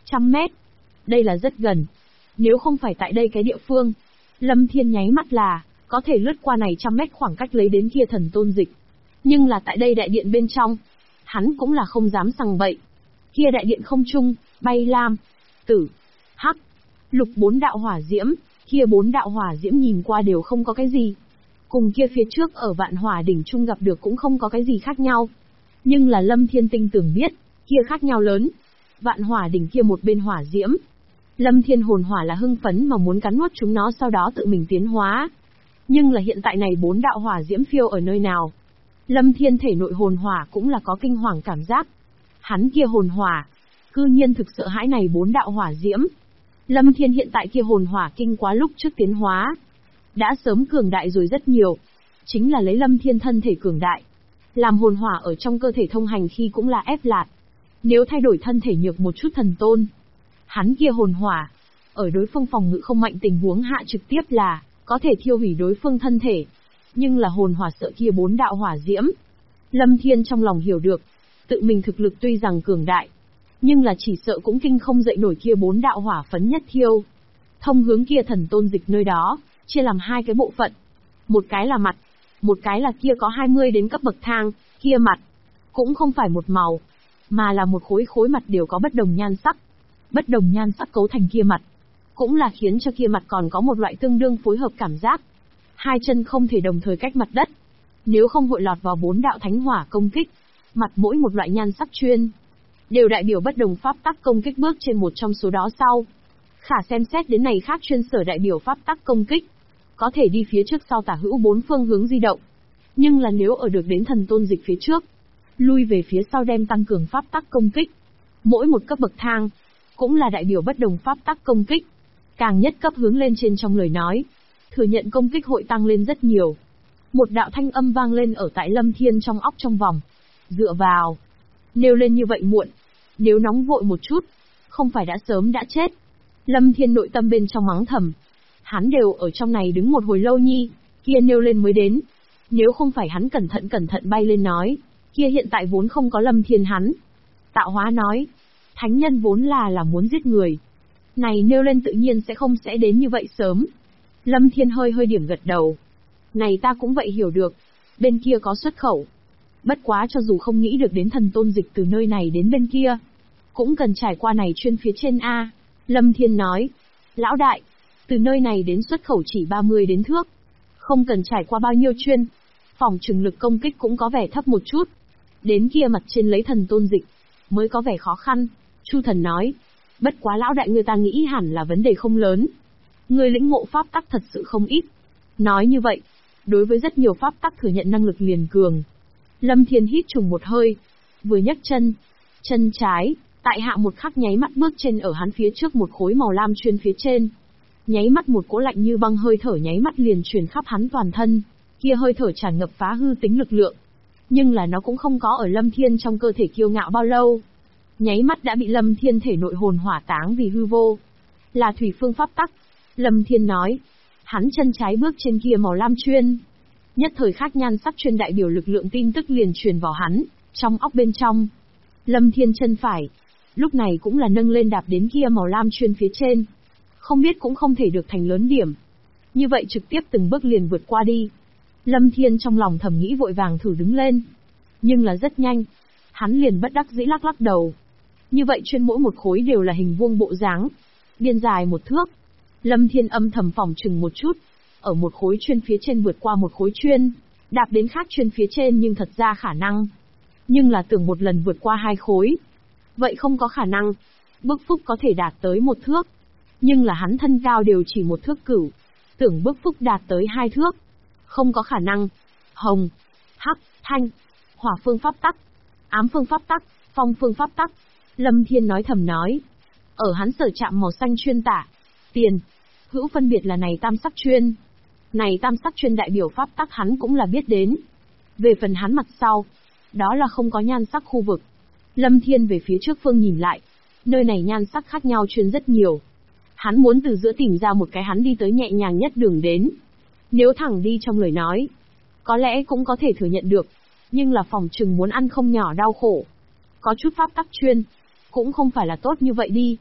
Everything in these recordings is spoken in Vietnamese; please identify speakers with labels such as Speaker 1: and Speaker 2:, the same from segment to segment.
Speaker 1: 100 mét. Đây là rất gần. Nếu không phải tại đây cái địa phương, Lâm Thiên nháy mắt là có thể lướt qua này 100 mét khoảng cách lấy đến kia thần tôn dịch. Nhưng là tại đây đại điện bên trong, hắn cũng là không dám sằng bậy. Kia đại điện không trung, bay lam, tử, hắc, lục 4 đạo hỏa diễm, kia 4 đạo hỏa diễm nhìn qua đều không có cái gì. Cùng kia phía trước ở Vạn Hỏa đỉnh trung gặp được cũng không có cái gì khác nhau. Nhưng là Lâm Thiên tinh tường biết, kia khác nhau lớn. Vạn Hỏa đỉnh kia một bên hỏa diễm, Lâm Thiên hồn hỏa là hưng phấn mà muốn cắn nuốt chúng nó sau đó tự mình tiến hóa. Nhưng là hiện tại này 4 đạo hỏa diễm phiêu ở nơi nào? Lâm Thiên thể nội hồn hỏa cũng là có kinh hoàng cảm giác. Hắn kia hồn hỏa, cư nhiên thực sợ hãi này 4 đạo hỏa diễm. Lâm Thiên hiện tại kia hồn hỏa kinh quá lúc trước tiến hóa. Đã sớm cường đại rồi rất nhiều. Chính là lấy Lâm Thiên thân thể cường đại. Làm hồn hỏa ở trong cơ thể thông hành khi cũng là ép lạt. Nếu thay đổi thân thể nhược một chút thần tôn, hắn kia hồn hỏa, ở đối phương phòng ngự không mạnh tình huống hạ trực tiếp là có thể thiêu hủy đối phương thân thể. Nhưng là hồn hỏa sợ kia 4 đạo hỏa diễm. Lâm Thiên trong lòng hiểu được, tự mình thực lực tuy rằng cường đại, nhưng là chỉ sợ cũng kinh không dậy nổi kia 4 đạo hỏa phấn nhất thiêu. Thông hướng kia thần tôn dịch nơi đó, chia làm 2 cái bộ phận. Một cái là mặt, một cái là kia có 20 đến cấp bậc thang, kia mặt cũng không phải một màu, mà là một khối khối mặt đều có bất đồng nhan sắc. Bất đồng nhan sắc cấu thành kia mặt, cũng là khiến cho kia mặt còn có một loại tương đương phối hợp cảm giác. 2 chân không thể đồng thời cách mặt đất, nếu không hội lọt vào 4 đạo thánh hỏa công kích. Mặt mỗi một loại nhan sắc chuyên, đều đại biểu bất đồng pháp tắc công kích bước trên một trong số đó sau. Khả xem xét đến này khác chuyên sở đại biểu pháp tắc công kích, có thể đi phía trước sau tả hữu 4 phương hướng di động. Nhưng là nếu ở được đến thần tôn dịch phía trước, lui về phía sau đem tăng cường pháp tắc công kích. Mỗi một cấp bậc thang, cũng là đại biểu bất đồng pháp tắc công kích. Càng nhất cấp hướng lên trên trong lời nói, thừa nhận công kích hội tăng lên rất nhiều. Một đạo thanh âm vang lên ở tại Lâm Thiên trong óc trong vòng. Dựa vào, nêu lên như vậy muộn, nếu nóng vội một chút, không phải đã sớm đã chết. Lâm Thiên nội tâm bên trong mắng thầm. Hắn đều ở trong này đứng một hồi lâu nhi, kia nêu lên mới đến. Nếu không phải hắn cẩn thận bay lên nói, kia hiện tại vốn không có Lâm Thiên hắn. Tạo hóa nói, thánh nhân vốn là muốn giết người. Này nêu lên tự nhiên sẽ đến như vậy sớm. Lâm Thiên hơi điểm gật đầu. Này ta cũng vậy hiểu được, bên kia có xuất khẩu. Bất quá cho dù không nghĩ được đến thần tôn dịch từ nơi này đến bên kia, cũng cần trải qua này chuyên phía trên A. Lâm Thiên nói, lão đại, từ nơi này đến xuất khẩu chỉ 30 đến thước. Không cần trải qua bao nhiêu chuyên, phòng trừng lực công kích cũng có vẻ thấp một chút. Đến kia mặt trên lấy thần tôn dịch, mới có vẻ khó khăn. Chu thần nói, bất quá lão đại người ta nghĩ hẳn là vấn đề không lớn. Người lĩnh ngộ pháp tắc thật sự không ít. Nói như vậy, đối với rất nhiều pháp tắc thừa nhận năng lực liền cường. Lâm Thiên hít trùng một hơi, vừa nhấc chân trái, tại hạ một khắc nháy mắt bước trên ở hắn phía trước một khối màu lam chuyên phía trên. Nháy mắt một cỗ lạnh như băng hơi thở nháy mắt liền truyền khắp hắn toàn thân, kia hơi thở tràn ngập phá hư tính lực lượng. Nhưng là nó cũng không có ở Lâm Thiên trong cơ thể kiêu ngạo bao lâu. Nháy mắt đã bị Lâm Thiên thể nội hồn hỏa táng vì hư vô. Là thủy phương pháp tắc. Lâm Thiên nói, hắn chân trái bước trên kia màu lam chuyên. Nhất thời khác nhan sắc chuyên đại biểu lực lượng tin tức liền truyền vào hắn, trong óc bên trong. Lâm Thiên chân phải, lúc này cũng là nâng lên đạp đến kia màu lam chuyên phía trên. Không biết cũng không thể được thành lớn điểm. Như vậy trực tiếp từng bước liền vượt qua đi. Lâm Thiên trong lòng thầm nghĩ vội vàng thử đứng lên. Nhưng là rất nhanh, hắn liền bất đắc dĩ lắc đầu. Như vậy chuyên mỗi một khối đều là hình vuông bộ dáng, biên dài 1 thước. Lâm Thiên âm thầm phỏng chừng một chút, ở một khối chuyên phía trên vượt qua một khối chuyên, đạp đến khác chuyên phía trên nhưng thật ra khả năng. Nhưng là tưởng một lần vượt qua 2 khối. Vậy không có khả năng. Bước phúc có thể đạt tới 1 thước. Nhưng là hắn thân cao đều chỉ 1 thước cửu. Tưởng bước phúc đạt tới 2 thước. Không có khả năng. Hồng, hắc, thanh, hỏa phương pháp tắc, ám phương pháp tắc, phong phương pháp tắc. Lâm Thiên nói thầm nói. Ở hắn sở chạm màu xanh chuyên tả, tiền, hữu phân biệt là này tam sắc chuyên. Này tam sắc chuyên đại biểu pháp tắc hắn cũng là biết đến. Về phần hắn mặt sau, đó là không có nhan sắc khu vực. Lâm Thiên về phía trước phương nhìn lại, nơi này nhan sắc khác nhau chuyên rất nhiều. Hắn muốn từ giữa tìm ra một cái hắn đi tới nhẹ nhàng nhất đường đến. Nếu thẳng đi trong lời nói, có lẽ cũng có thể thừa nhận được, nhưng là phòng trừng muốn ăn không nhỏ đau khổ. Có chút pháp tắc chuyên, cũng không phải là tốt như vậy đi.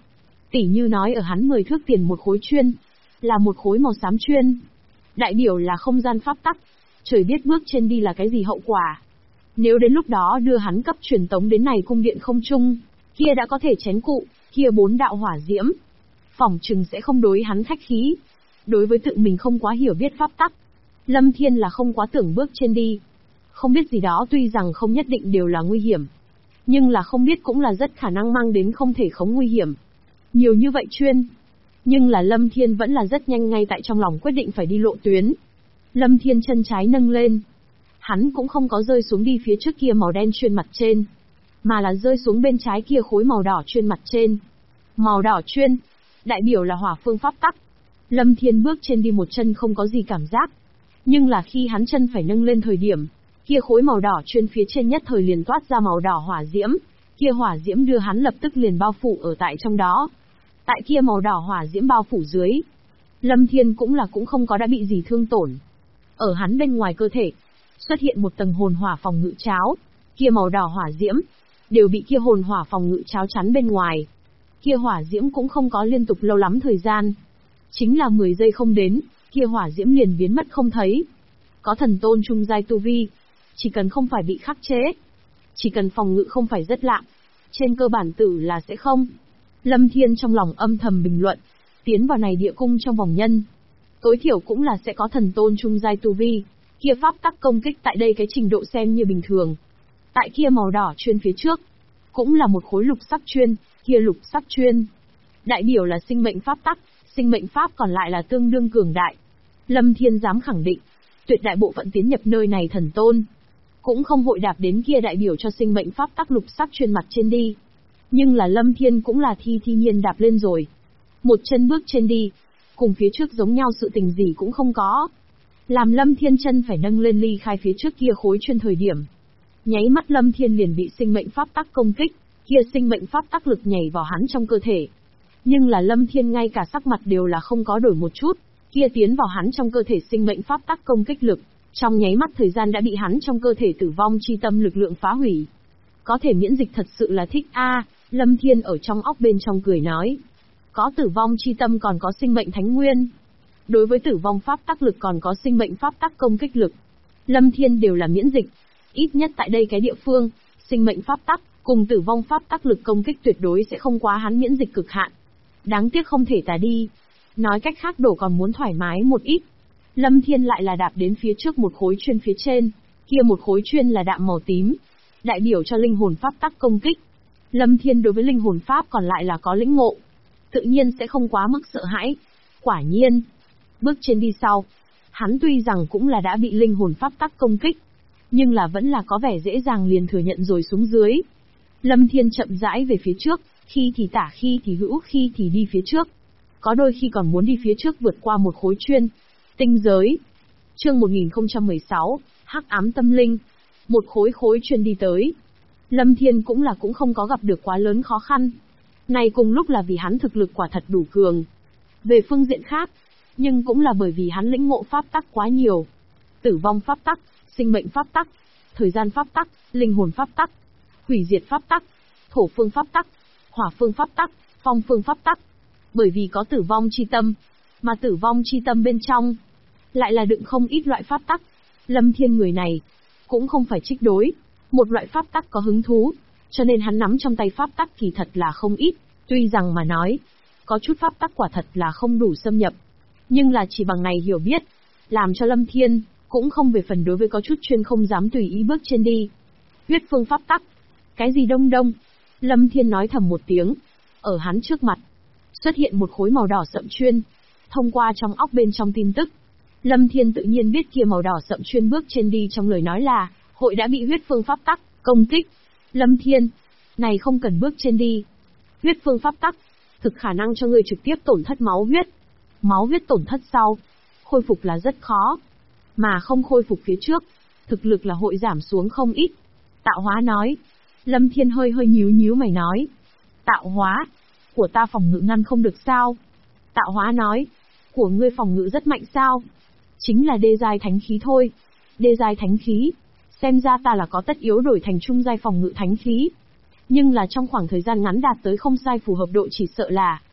Speaker 1: Tỉ như nói ở hắn 10 thước tiền một khối chuyên, là một khối màu xám chuyên. Đại biểu là không gian pháp tắc. Trời biết bước trên đi là cái gì hậu quả. Nếu đến lúc đó đưa hắn cấp truyền tống đến này cung điện không trung, kia đã có thể chén cụ, kia 4 đạo hỏa diễm. Phỏng chừng sẽ không đối hắn khách khí. Đối với tự mình không quá hiểu biết pháp tắc, Lâm Thiên là không quá tưởng bước trên đi. Không biết gì đó tuy rằng không nhất định đều là nguy hiểm, nhưng là không biết cũng là rất khả năng mang đến không thể khống nguy hiểm. Nhiều như vậy chuyên. Nhưng là Lâm Thiên vẫn là rất nhanh ngay tại trong lòng quyết định phải đi lộ tuyến. Lâm Thiên chân trái nâng lên. Hắn cũng không có rơi xuống đi phía trước kia màu đen chuyên mặt trên, mà là rơi xuống bên trái kia khối màu đỏ chuyên mặt trên. Màu đỏ chuyên, đại biểu là hỏa phương pháp tắc. Lâm Thiên bước trên đi một chân không có gì cảm giác. Nhưng là khi hắn chân phải nâng lên thời điểm, kia khối màu đỏ chuyên phía trên nhất thời liền toát ra màu đỏ hỏa diễm, kia hỏa diễm đưa hắn lập tức liền bao phủ ở tại trong đó. Tại kia màu đỏ hỏa diễm bao phủ dưới, Lâm Thiên cũng không có đã bị gì thương tổn. Ở hắn bên ngoài cơ thể, xuất hiện một tầng hồn hỏa phòng ngự cháo, kia màu đỏ hỏa diễm, đều bị kia hồn hỏa phòng ngự cháo chắn bên ngoài. Kia hỏa diễm cũng không có liên tục lâu lắm thời gian. Chính là 10 giây không đến, kia hỏa diễm liền biến mất không thấy. Có thần tôn trung giai tu vi, chỉ cần không phải bị khắc chế, chỉ cần phòng ngự không phải rất lạm, trên cơ bản tử là sẽ không. Lâm Thiên trong lòng âm thầm bình luận, tiến vào này địa cung trong vòng nhân, tối thiểu cũng là sẽ có thần tôn trung giai tu vi, kia pháp tắc công kích tại đây cái trình độ xem như bình thường. Tại kia màu đỏ chuyên phía trước, cũng là một khối lục sắc chuyên, kia lục sắc chuyên, đại biểu là sinh mệnh pháp tắc, sinh mệnh pháp còn lại là tương đương cường đại. Lâm Thiên dám khẳng định, tuyệt đại bộ phận tiến nhập nơi này thần tôn, cũng không hội đạp đến kia đại biểu cho sinh mệnh pháp tắc lục sắc chuyên mặt trên đi. Nhưng là Lâm Thiên cũng là thi nhiên đạp lên rồi. Một chân bước trên đi, cùng phía trước giống nhau sự tình gì cũng không có. Làm Lâm Thiên chân phải nâng lên ly khai phía trước kia khối chuyên thời điểm. Nháy mắt Lâm Thiên liền bị sinh mệnh pháp tắc công kích, kia sinh mệnh pháp tắc lực nhảy vào hắn trong cơ thể. Nhưng là Lâm Thiên ngay cả sắc mặt đều là không có đổi một chút, kia tiến vào hắn trong cơ thể sinh mệnh pháp tắc công kích lực, trong nháy mắt thời gian đã bị hắn trong cơ thể tử vong chi tâm lực lượng phá hủy. Có thể miễn dịch thật sự là thích a. Lâm Thiên ở trong óc bên trong cười nói. Có tử vong chi tâm còn có sinh mệnh thánh nguyên. Đối với tử vong pháp tắc lực còn có sinh mệnh pháp tắc công kích lực, Lâm Thiên đều là miễn dịch. Ít nhất tại đây cái địa phương, sinh mệnh pháp tắc cùng tử vong pháp tắc lực công kích tuyệt đối sẽ không quá hắn miễn dịch cực hạn. Đáng tiếc không thể tả đi. Nói cách khác đổ còn muốn thoải mái một ít. Lâm Thiên lại là đạp đến phía trước một khối chuyên phía trên, kia một khối chuyên là đạm màu tím, đại biểu cho linh hồn pháp tắc công kích. Lâm Thiên đối với linh hồn pháp còn lại là có lĩnh ngộ, tự nhiên sẽ không quá mức sợ hãi. Quả nhiên, bước trên đi sau, hắn tuy rằng cũng là đã bị linh hồn pháp tắc công kích, nhưng là vẫn là có vẻ dễ dàng liền thừa nhận rồi xuống dưới. Lâm Thiên chậm rãi về phía trước, khi thì tả khi thì hữu khi thì đi phía trước. Có đôi khi còn muốn đi phía trước vượt qua một khối chuyên. Tinh giới. Chương 1016, Hắc ám tâm linh. Một khối chuyên đi tới. Lâm Thiên cũng không có gặp được quá lớn khó khăn. Này cùng lúc là vì hắn thực lực quả thật đủ cường. Về phương diện khác, nhưng cũng là bởi vì hắn lĩnh ngộ pháp tắc quá nhiều. Tử vong pháp tắc, sinh mệnh pháp tắc, thời gian pháp tắc, linh hồn pháp tắc, hủy diệt pháp tắc, thổ phương pháp tắc, hỏa phương pháp tắc, phong phương pháp tắc. Bởi vì có tử vong chi tâm, mà tử vong chi tâm bên trong lại là đựng không ít loại pháp tắc. Lâm Thiên người này cũng không phải trích đối một loại pháp tắc có hứng thú, cho nên hắn nắm trong tay pháp tắc kỳ thật là không ít. Tuy rằng mà nói, có chút pháp tắc quả thật là không đủ xâm nhập, nhưng là chỉ bằng này hiểu biết, làm cho Lâm Thiên cũng không về phần đối với có chút chuyên không dám tùy ý bước trên đi. Huyết phương pháp tắc, cái gì đông đông? Lâm Thiên nói thầm một tiếng, ở hắn trước mặt xuất hiện một khối màu đỏ sậm chuyên. Thông qua trong óc bên trong tin tức, Lâm Thiên tự nhiên biết kia màu đỏ sậm chuyên bước trên đi trong lời nói là hội đã bị huyết phương pháp tắc công kích. Lâm Thiên, này không cần bước trên đi. Huyết phương pháp tắc thực khả năng cho ngươi trực tiếp tổn thất máu huyết. Máu huyết tổn thất sau, khôi phục là rất khó, mà không khôi phục phía trước, thực lực là hội giảm xuống không ít. Tạo hóa nói. Lâm Thiên hơi nhíu mày nói. Tạo hóa? Của ta phòng ngự ngăn không được sao? Tạo hóa nói. Của ngươi phòng ngự rất mạnh sao? Chính là đê giai thánh khí thôi. Đê giai thánh khí. Xem ra ta là có tất yếu đổi thành trung giai phòng ngự thánh khí. Nhưng là trong khoảng thời gian ngắn đạt tới không sai phù hợp độ chỉ sợ là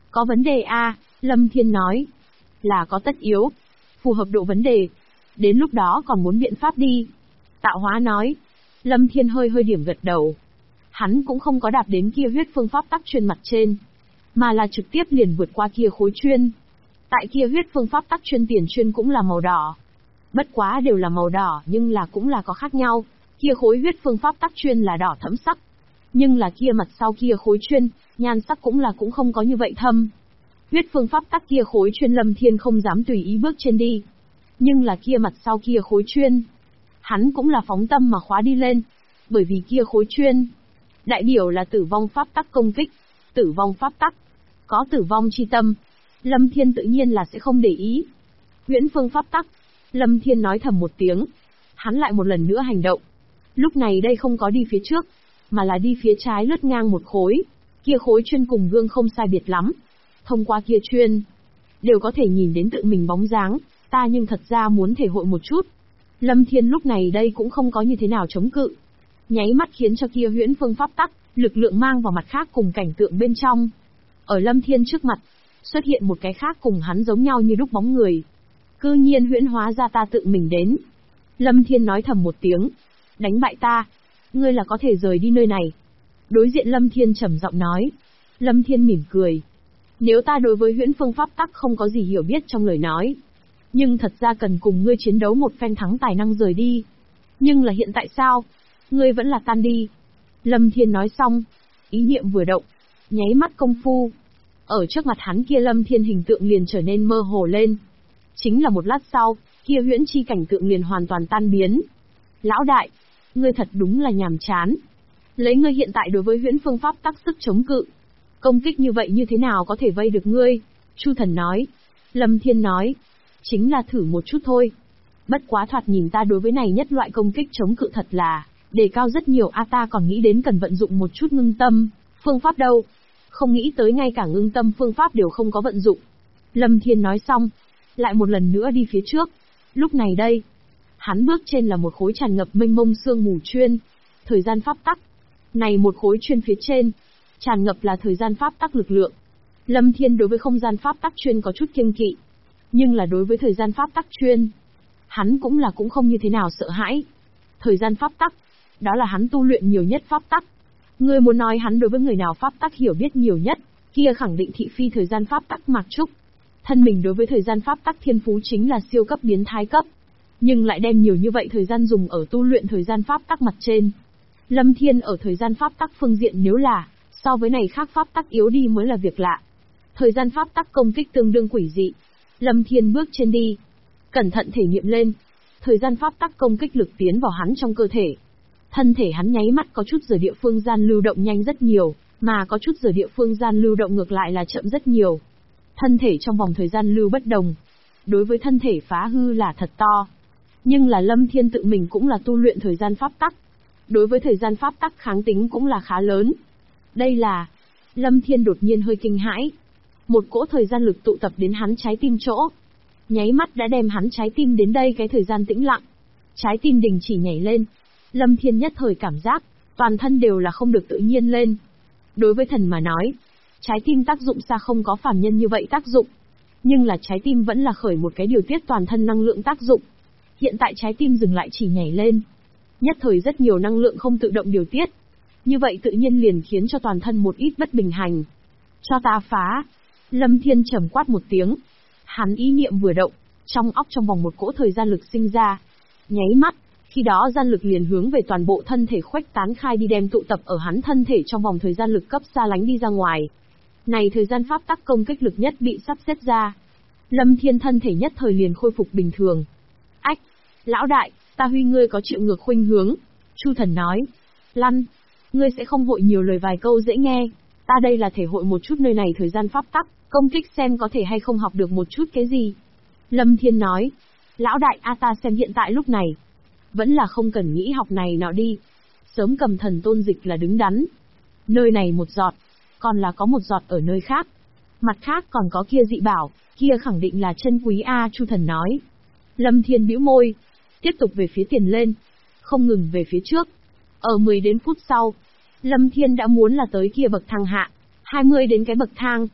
Speaker 1: Có vấn đề a, Lâm Thiên nói. Là có tất yếu. Phù hợp độ vấn đề. Đến lúc đó còn muốn biện pháp đi. Tạo hóa nói. Lâm Thiên hơi hơi điểm gật đầu. Hắn cũng không có đạp đến kia huyết phương pháp tắc chuyên mặt trên, mà là trực tiếp liền vượt qua kia khối chuyên. Tại kia huyết phương pháp tắc chuyên tiền chuyên cũng là màu đỏ. Bất quá đều là màu đỏ nhưng là cũng là có khác nhau. Kia khối huyết phương pháp tắc chuyên là đỏ thẫm sắc. Nhưng là kia mặt sau kia khối chuyên, nhan sắc cũng không có như vậy thâm. Huyết phương pháp tắc kia khối chuyên Lâm Thiên không dám tùy ý bước trên đi. Nhưng là kia mặt sau kia khối chuyên, hắn cũng là phóng tâm mà khóa đi lên. Bởi vì kia khối chuyên, đại biểu là tử vong pháp tắc công kích. Tử vong pháp tắc, có tử vong chi tâm. Lâm Thiên tự nhiên là sẽ không để ý. Huyễn phương pháp tắc, Lâm Thiên nói thầm một tiếng. Hắn lại một lần nữa hành động. Lúc này đây không có đi phía trước, mà là đi phía trái lướt ngang một khối. Kia khối chuyên cùng gương không sai biệt lắm. Thông qua kia chuyên, đều có thể nhìn đến tự mình bóng dáng. Ta nhưng thật ra muốn thể hội một chút. Lâm Thiên lúc này đây cũng không có như thế nào chống cự. Nháy mắt khiến cho kia huyễn phương pháp tắc, lực lượng mang vào mặt khác cùng cảnh tượng bên trong. Ở Lâm Thiên trước mặt, xuất hiện một cái khác cùng hắn giống nhau như đúc bóng người. Cư nhiên huyễn hóa ra ta tự mình đến. Lâm Thiên nói thầm một tiếng. Đánh bại ta, ngươi là có thể rời đi nơi này. Đối diện Lâm Thiên trầm giọng nói. Lâm Thiên mỉm cười. Nếu ta đối với huyễn phương pháp tắc không có gì hiểu biết trong lời nói, nhưng thật ra cần cùng ngươi chiến đấu một phen thắng tài năng rời đi. Nhưng là hiện tại sao? Ngươi vẫn là tan đi. Lâm Thiên nói xong, ý niệm vừa động, nháy mắt công phu. Ở trước mặt hắn kia Lâm Thiên hình tượng liền trở nên mơ hồ lên. Chính là một lát sau, kia huyễn chi cảnh tượng liền hoàn toàn tan biến. Lão đại, ngươi thật đúng là nhàm chán. Lấy ngươi hiện tại đối với huyễn phương pháp tắc sức chống cự, công kích như vậy như thế nào có thể vây được ngươi? Chu Thần nói. Lâm Thiên nói. Chính là thử một chút thôi. Bất quá thoạt nhìn ta đối với này nhất loại công kích chống cự thật là đề cao rất nhiều ta còn nghĩ đến cần vận dụng một chút ngưng tâm phương pháp đâu. Không nghĩ tới ngay cả ngưng tâm phương pháp đều không có vận dụng. Lâm Thiên nói xong, lại một lần nữa đi phía trước. Lúc này đây, hắn bước trên là một khối tràn ngập mênh mông sương mù chuyên, thời gian pháp tắc. Này một khối chuyên phía trên, tràn ngập là thời gian pháp tắc lực lượng. Lâm Thiên đối với không gian pháp tắc chuyên có chút kiêng kỵ, nhưng là đối với thời gian pháp tắc chuyên, hắn cũng không như thế nào sợ hãi. Thời gian pháp tắc, đó là hắn tu luyện nhiều nhất pháp tắc. Ngươi muốn nói hắn đối với người nào pháp tắc hiểu biết nhiều nhất, kia khẳng định thị phi thời gian pháp tắc Mạc Trúc. Thân mình đối với thời gian pháp tắc thiên phú chính là siêu cấp biến thái cấp, nhưng lại đem nhiều như vậy thời gian dùng ở tu luyện thời gian pháp tắc mặt trên. Lâm Thiên ở thời gian pháp tắc phương diện nếu là so với này khác pháp tắc yếu đi mới là việc lạ. Thời gian pháp tắc công kích tương đương quỷ dị. Lâm Thiên bước trên đi, cẩn thận thể nghiệm lên. Thời gian pháp tắc công kích lực tiến vào hắn trong cơ thể. Thân thể hắn nháy mắt có chút giờ địa phương gian lưu động nhanh rất nhiều, mà có chút giờ địa phương gian lưu động ngược lại là chậm rất nhiều. Thân thể trong vòng thời gian lưu bất đồng. Đối với thân thể phá hư là thật to. Nhưng là Lâm Thiên tự mình cũng là tu luyện thời gian pháp tắc. Đối với thời gian pháp tắc kháng tính cũng là khá lớn. Đây là... Lâm Thiên đột nhiên hơi kinh hãi. Một cỗ thời gian lực tụ tập đến hắn trái tim chỗ. Nháy mắt đã đem hắn trái tim đến đây cái thời gian tĩnh lặng. Trái tim đình chỉ nhảy lên. Lâm Thiên nhất thời cảm giác, toàn thân đều là không được tự nhiên lên. Đối với thần mà nói, trái tim tác dụng xa không có phàm nhân như vậy tác dụng. Nhưng là trái tim vẫn là khởi một cái điều tiết toàn thân năng lượng tác dụng. Hiện tại trái tim dừng lại chỉ nhảy lên. Nhất thời rất nhiều năng lượng không tự động điều tiết. Như vậy tự nhiên liền khiến cho toàn thân một ít bất bình hành. Cho ta phá. Lâm Thiên trầm quát một tiếng. Hắn ý niệm vừa động, trong óc trong vòng một cỗ thời gian lực sinh ra. Nháy mắt, khi đó gian lực liền hướng về toàn bộ thân thể khuếch tán khai đi đem tụ tập ở hắn thân thể trong vòng thời gian lực cấp xa lánh đi ra ngoài. Này thời gian pháp tắc công kích lực nhất bị sắp xếp ra. Lâm Thiên thân thể nhất thời liền khôi phục bình thường. Ách, lão đại, ta huy ngươi có chịu ngược khuynh hướng. Chu Thần nói. Lăn, ngươi sẽ không hội nhiều lời vài câu dễ nghe. Ta đây là thể hội một chút nơi này thời gian pháp tắc, công kích xem có thể hay không học được một chút cái gì. Lâm Thiên nói. Lão đại ta xem hiện tại lúc này, vẫn là không cần nghĩ học này nào đi. Sớm cầm thần tôn dịch là đứng đắn. Nơi này một giọt, còn là có một giọt ở nơi khác. Mặt khác còn có kia dị bảo, kia khẳng định là chân quý Chu Thần nói. Lâm Thiên bĩu môi, tiếp tục về phía tiền lên, không ngừng về phía trước. Ở 10 đến phút sau, Lâm Thiên đã muốn là tới kia bậc thang hạ, 20 đến cái bậc thang.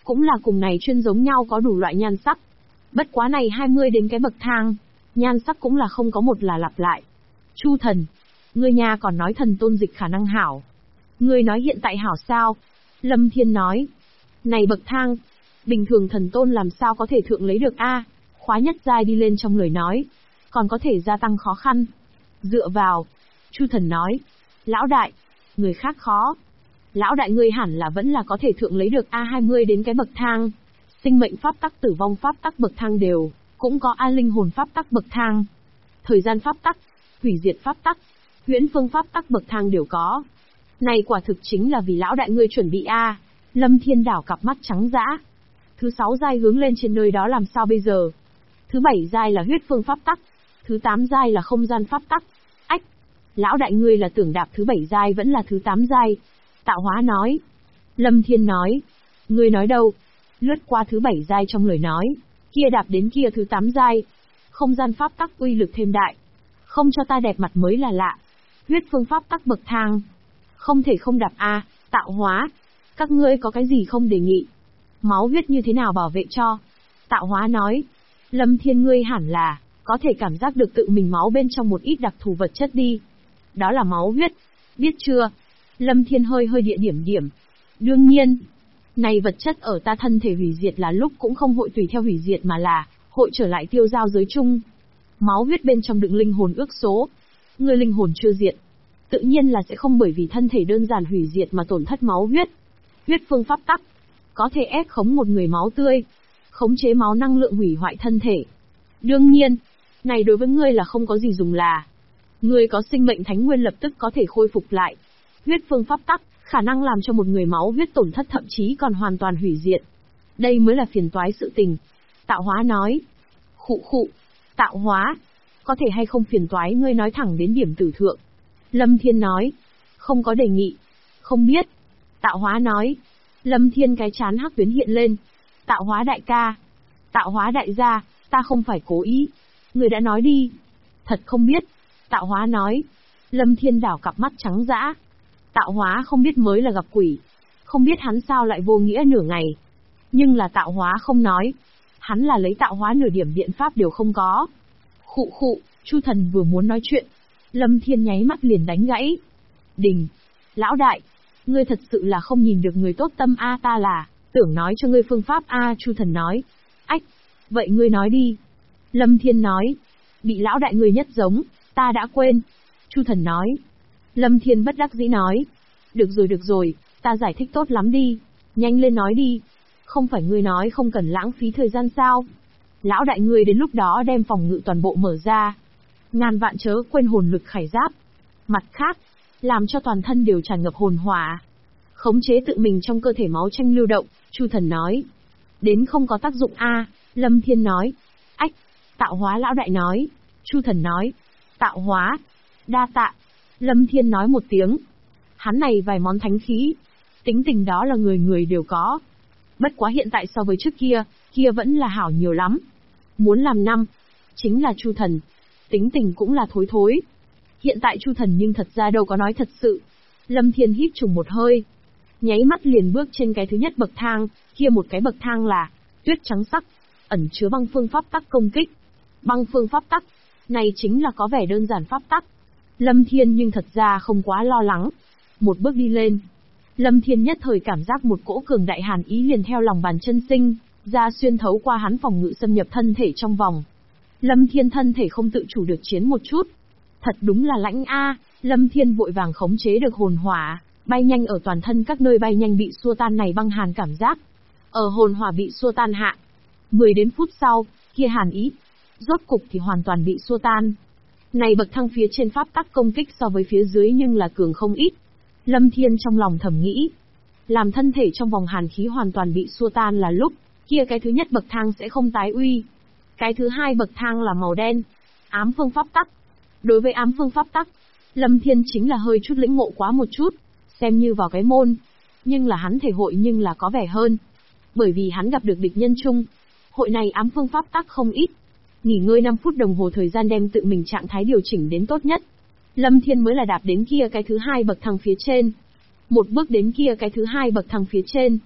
Speaker 1: Cũng là cùng này chuyên giống nhau có đủ loại nhan sắc. Bất quá này 20 đến cái bậc thang, nhan sắc cũng là không có một là lặp lại. Chu thần, ngươi nhà còn nói thần tôn dịch khả năng hảo. Ngươi nói hiện tại hảo sao? Lâm Thiên nói. Này bậc thang, bình thường thần tôn làm sao có thể thượng lấy được a? Khóa nhất giai đi lên trong lời nói, còn có thể gia tăng khó khăn. Dựa vào. Chu thần nói. Lão đại, người khác khó. Lão đại ngươi hẳn là vẫn là có thể thượng lấy được A20 đến cái bậc thang. Sinh mệnh pháp tắc, tử vong pháp tắc bậc thang đều, cũng có A linh hồn pháp tắc bậc thang. Thời gian pháp tắc, hủy diệt pháp tắc, huyễn phương pháp tắc bậc thang đều có. Này quả thực chính là vì lão đại ngươi chuẩn bị a. Lâm Thiên đảo cặp mắt trắng dã. Thứ 6 giai hướng lên trên nơi đó làm sao bây giờ? Thứ 7 giai là huyết phương pháp tắc, thứ 8 giai là không gian pháp tắc. Ách, lão đại ngươi là tưởng đạp thứ 7 giai vẫn là thứ 8 giai? Tạo Hóa nói. Lâm Thiên nói. Ngươi nói đâu? Lướt qua thứ 7 giai trong lời nói, kia đạp đến kia thứ 8 giai. Không gian pháp tắc uy lực thêm đại. Không cho ta đẹp mặt mới là lạ. Huyết phương pháp tắc bậc thang. Không thể không đạp a. Tạo Hóa. Các ngươi có cái gì không đề nghị? Máu huyết như thế nào bảo vệ cho? Tạo Hóa nói. Lâm Thiên ngươi hẳn là, có thể cảm giác được tự mình máu bên trong một ít đặc thù vật chất đi. Đó là máu huyết. Biết chưa? Lâm Thiên hơi địa điểm. Đương nhiên, này vật chất ở ta thân thể hủy diệt là lúc cũng không hội tùy theo hủy diệt mà là, hội trở lại tiêu giao giới chung. Máu huyết bên trong đựng linh hồn ước số. Ngươi linh hồn chưa diệt, tự nhiên là sẽ không bởi vì thân thể đơn giản hủy diệt mà tổn thất máu huyết. Huyết phương pháp tắc, có thể ép khống một người máu tươi, khống chế máu năng lượng hủy hoại thân thể. Đương nhiên, này đối với ngươi là không có gì dùng là. Ngươi có sinh mệnh thánh nguyên lập tức có thể khôi phục lại. Huyết phương pháp tắc, khả năng làm cho một người máu huyết tổn thất thậm chí còn hoàn toàn hủy diệt. Đây mới là phiền toái sự tình. Tạo Hóa nói. Khụ, Tạo Hóa, có thể hay không phiền toái ngươi nói thẳng đến điểm tử thượng. Lâm Thiên nói. Không có đề nghị. Không biết. Tạo Hóa nói. Lâm Thiên cái chán hắc tuyến hiện lên. Tạo Hóa đại ca. Tạo Hóa đại gia, ta không phải cố ý. Người đã nói đi. Thật không biết. Tạo Hóa nói. Lâm Thiên đảo cặp mắt trắng dã. Tạo Hóa không biết mới là gặp quỷ. Không biết hắn sao lại vô nghĩa nửa ngày. Nhưng là Tạo Hóa không nói. Hắn là lấy Tạo Hóa nửa điểm biện pháp đều không có. Khụ, Chu thần vừa muốn nói chuyện. Lâm Thiên nháy mắt liền đánh gãy. Đình. Lão đại. Ngươi thật sự là không nhìn được người tốt tâm a. Ta là, tưởng nói cho ngươi phương pháp a. Chu thần nói. Ách. Vậy ngươi nói đi. Lâm Thiên nói. Bị lão đại ngươi nhất giống, ta đã quên. Chu thần nói. Lâm Thiên bất đắc dĩ nói. Được rồi, ta giải thích tốt lắm đi. Nhanh lên nói đi. Không phải ngươi nói không cần lãng phí thời gian sao? Lão đại ngươi đến lúc đó đem phòng ngự toàn bộ mở ra. Ngàn vạn chớ quên hồn lực khải giáp. Mặt khác, làm cho toàn thân đều tràn ngập hồn hỏa. Khống chế tự mình trong cơ thể máu tranh lưu động, Chu thần nói. Đến không có tác dụng a. Lâm Thiên nói. Ách. Tạo Hóa lão đại nói. Chu thần nói. Tạo Hóa. Đa tạ. Lâm Thiên nói một tiếng. Hắn này vài món thánh khí, tính tình đó là người đều có. Bất quá hiện tại so với trước kia vẫn là hảo nhiều lắm. Muốn làm năm, chính là Chu thần. Tính tình cũng là thối. Hiện tại Chu thần nhưng thật ra đâu có nói thật sự. Lâm Thiên hít trùng một hơi. Nháy mắt liền bước trên cái thứ nhất bậc thang, kia một cái bậc thang là tuyết trắng sắc, ẩn chứa băng phương pháp tắc công kích. Băng phương pháp tắc, này chính là có vẻ đơn giản pháp tắc. Lâm Thiên nhưng thật ra không quá lo lắng. Một bước đi lên, Lâm Thiên nhất thời cảm giác một cỗ cường đại hàn ý liền theo lòng bàn chân sinh, ra xuyên thấu qua hắn phòng ngự xâm nhập thân thể trong vòng. Lâm Thiên thân thể không tự chủ được chiến một chút. Thật đúng là lãnh a. Lâm Thiên vội vàng khống chế được hồn hỏa, bay nhanh ở toàn thân các nơi bay nhanh bị xua tan này băng hàn cảm giác. Ở hồn hỏa bị xua tan hạ, 10 đến phút sau, kia hàn ý, rốt cục thì hoàn toàn bị xua tan. Này bậc thang phía trên pháp tắc công kích so với phía dưới nhưng là cường không ít. Lâm Thiên trong lòng thầm nghĩ, làm thân thể trong vòng hàn khí hoàn toàn bị xua tan là lúc, kia cái thứ nhất bậc thang sẽ không tái uy. Cái thứ hai bậc thang là màu đen, ám phương pháp tắc. Đối với ám phương pháp tắc, Lâm Thiên chính là hơi chút lĩnh ngộ quá một chút, xem như vào cái môn. Nhưng là hắn thể hội nhưng là có vẻ hơn. Bởi vì hắn gặp được địch nhân chung. Hội này ám phương pháp tắc không ít. Nghỉ ngơi 5 phút đồng hồ thời gian đem tự mình trạng thái điều chỉnh đến tốt nhất. Lâm Thiên mới là đạp đến kia cái thứ hai bậc thang phía trên. Một bước đến kia cái thứ hai bậc thang phía trên.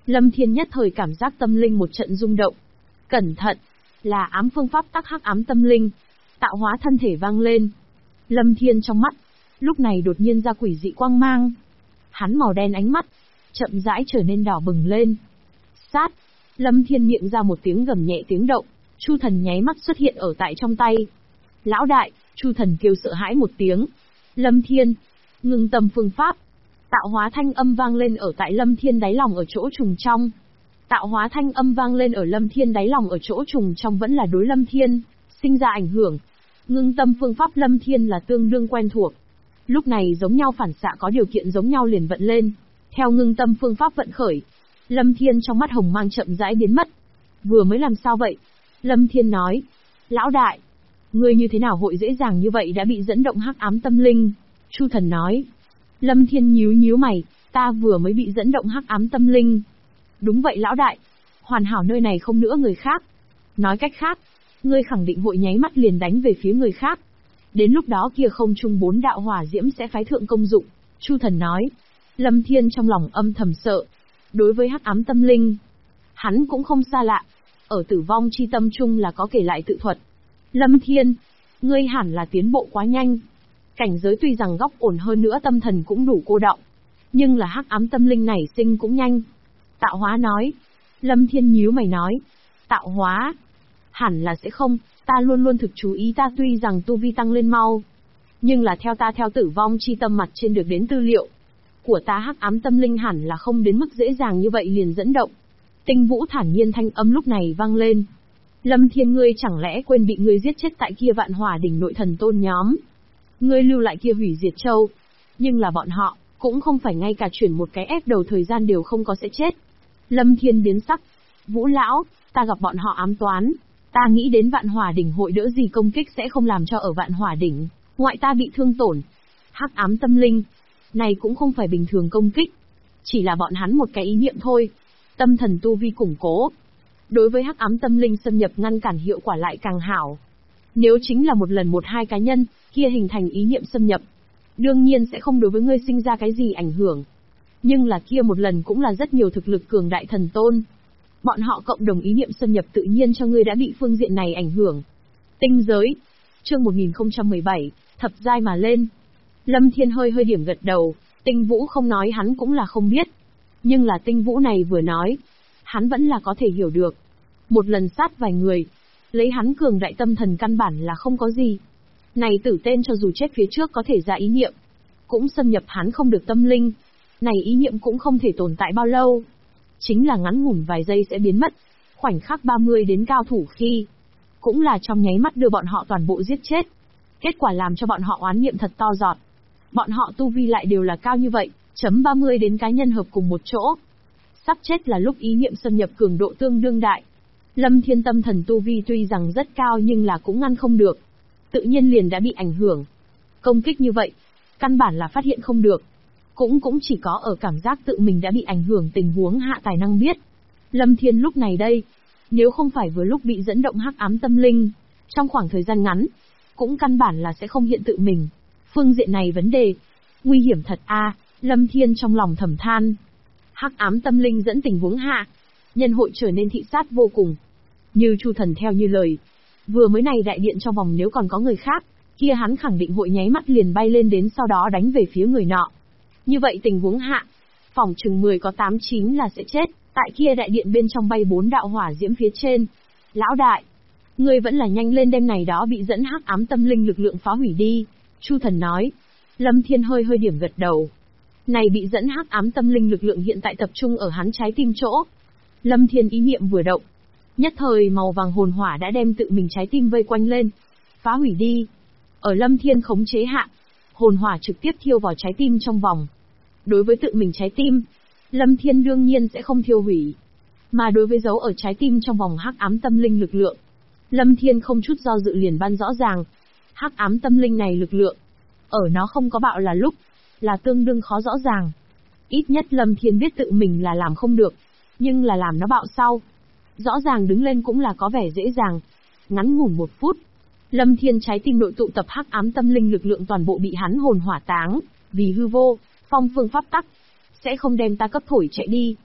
Speaker 1: Lâm Thiên nhất thời cảm giác tâm linh một trận rung động. Cẩn thận, là ám phương pháp tắc hắc ám tâm linh. Tạo hóa thân thể vang lên. Lâm Thiên trong mắt, lúc này đột nhiên ra quỷ dị quang mang. Hắn màu đen ánh mắt, chậm rãi trở nên đỏ bừng lên. Sát, Lâm Thiên miệng ra một tiếng gầm nhẹ tiếng động, Chu Thần nháy mắt xuất hiện ở tại trong tay. Lão đại, Chu Thần kêu sợ hãi một tiếng. Lâm Thiên, ngưng tâm phương pháp. Tạo hóa thanh âm vang lên ở tại Lâm Thiên đáy lòng ở chỗ trùng trong. Tạo hóa thanh âm vang lên ở Lâm Thiên đáy lòng ở chỗ trùng trong vẫn là đối Lâm Thiên, sinh ra ảnh hưởng. Ngưng tâm phương pháp Lâm Thiên là tương đương quen thuộc. Lúc này giống nhau phản xạ có điều kiện giống nhau liền vận lên. Theo ngưng tâm phương pháp vận khởi, Lâm Thiên trong mắt hồng mang chậm rãi biến mất. Vừa mới làm sao vậy? Lâm Thiên nói. Lão đại, ngươi như thế nào hội dễ dàng như vậy đã bị dẫn động hắc ám tâm linh? Chu Thần nói. Lâm Thiên nhíu nhíu mày, ta vừa mới bị dẫn động hắc ám tâm linh. Đúng vậy lão đại, hoàn hảo nơi này không nữa người khác. Nói cách khác, ngươi khẳng định hội nháy mắt liền đánh về phía người khác. Đến lúc đó kia không trung 4 đạo hỏa diễm sẽ phái thượng công dụng, Chu Thần nói. Lâm Thiên trong lòng âm thầm sợ. Đối với hắc ám tâm linh, hắn cũng không xa lạ. Ở tử vong chi tâm trung là có kể lại tự thuật. Lâm Thiên, ngươi hẳn là tiến bộ quá nhanh. Cảnh giới tuy rằng góc ổn hơn nữa tâm thần cũng đủ cô đọng, nhưng là hắc ám tâm linh nảy sinh cũng nhanh. Tạo hóa nói. Lâm Thiên nhíu mày nói. Tạo hóa? Hẳn là sẽ không, ta luôn luôn thực chú ý ta tuy rằng tu vi tăng lên mau. Nhưng là theo tử vong chi tâm mặt trên được đến tư liệu của ta hắc ám tâm linh hẳn là không đến mức dễ dàng như vậy liền dẫn động. Tinh Vũ thản nhiên thanh âm lúc này vang lên. Lâm Thiên ngươi chẳng lẽ quên bị ngươi giết chết tại kia Vạn Hỏa đỉnh nội thần tôn nhóm? Ngươi lưu lại kia hủy diệt châu. Nhưng là bọn họ, cũng không phải ngay cả chuyển một cái ép đầu thời gian đều không có sẽ chết. Lâm Thiên biến sắc. Vũ lão, ta gặp bọn họ ám toán. Ta nghĩ đến Vạn Hỏa đỉnh hội đỡ gì công kích sẽ không làm cho ở Vạn Hỏa đỉnh ngoại ta bị thương tổn. Hắc ám tâm linh, này cũng không phải bình thường công kích. Chỉ là bọn hắn một cái ý niệm thôi. Tâm thần tu vi củng cố. Đối với hắc ám tâm linh xâm nhập ngăn cản hiệu quả lại càng hảo. Nếu chính là một lần một hai cá nhân, kia hình thành ý niệm xâm nhập, đương nhiên sẽ không đối với ngươi sinh ra cái gì ảnh hưởng. Nhưng là kia một lần cũng là rất nhiều thực lực cường đại thần tôn. Bọn họ cộng đồng ý niệm xâm nhập tự nhiên cho ngươi đã bị phương diện này ảnh hưởng. Tinh giới. Chương 1017, thập giai mà lên. Lâm Thiên hơi điểm gật đầu, Tinh Vũ không nói hắn cũng là không biết. Nhưng là Tinh Vũ này vừa nói, hắn vẫn là có thể hiểu được. Một lần sát vài người, lấy hắn cường đại tâm thần căn bản là không có gì. Này tử tên cho dù chết phía trước có thể ra ý niệm, cũng xâm nhập hắn không được tâm linh. Này ý niệm cũng không thể tồn tại bao lâu. Chính là ngắn ngủn vài giây sẽ biến mất. Khoảnh khắc 30 đến cao thủ khi, cũng là trong nháy mắt đưa bọn họ toàn bộ giết chết. Kết quả làm cho bọn họ oán niệm thật to giọt. Bọn họ tu vi lại đều là cao như vậy, chấm 30 đến cá nhân hợp cùng một chỗ. Sắp chết là lúc ý niệm xâm nhập cường độ tương đương đại. Lâm Thiên tâm thần tu vi tuy rằng rất cao nhưng là cũng ngăn không được. Tự nhiên liền đã bị ảnh hưởng. Công kích như vậy, căn bản là phát hiện không được. Cũng chỉ có ở cảm giác tự mình đã bị ảnh hưởng tình huống hạ tài năng biết. Lâm Thiên lúc này đây, nếu không phải vừa lúc bị dẫn động hắc ám tâm linh, trong khoảng thời gian ngắn, cũng căn bản là sẽ không hiện tự mình. Phương diện này vấn đề, nguy hiểm thật a. Lâm Thiên trong lòng thầm than. Hắc ám tâm linh dẫn tình huống hạ, nhân hội trở nên thị sát vô cùng. Như Chu Thần theo như lời, vừa mới này đại điện trong vòng nếu còn có người khác, kia hắn khẳng định hội nháy mắt liền bay lên đến sau đó đánh về phía người nọ. Như vậy tình huống hạ, phỏng chừng 10 có 8-9 là sẽ chết, tại kia đại điện bên trong bay 4 đạo hỏa diễm phía trên. Lão đại, ngươi vẫn là nhanh lên đem này đó bị dẫn hắc ám tâm linh lực lượng phá hủy đi, Chu Thần nói. Lâm Thiên hơi điểm gật đầu. Này bị dẫn hắc ám tâm linh lực lượng hiện tại tập trung ở hắn trái tim chỗ. Lâm Thiên ý niệm vừa động, nhất thời màu vàng hồn hỏa đã đem tự mình trái tim vây quanh lên. Phá hủy đi. Ở Lâm Thiên khống chế hạ, hồn hỏa trực tiếp thiêu vào trái tim trong vòng. Đối với tự mình trái tim, Lâm Thiên đương nhiên sẽ không thiêu hủy. Mà đối với dấu ở trái tim trong vòng hắc ám tâm linh lực lượng, Lâm Thiên không chút do dự liền ban rõ ràng. Hắc ám tâm linh này lực lượng, ở nó không có bạo là lúc, là tương đương khó rõ ràng. Ít nhất Lâm Thiên biết tự mình là làm không được, nhưng là làm nó bạo sau, rõ ràng đứng lên cũng là có vẻ dễ dàng. Ngắn ngủn 1 phút, Lâm Thiên trái tim nội tụ tập hắc ám tâm linh lực lượng toàn bộ bị hắn hồn hỏa táng, vì hư vô, phong phương pháp tắc, sẽ không đem ta cấp thổi chạy đi.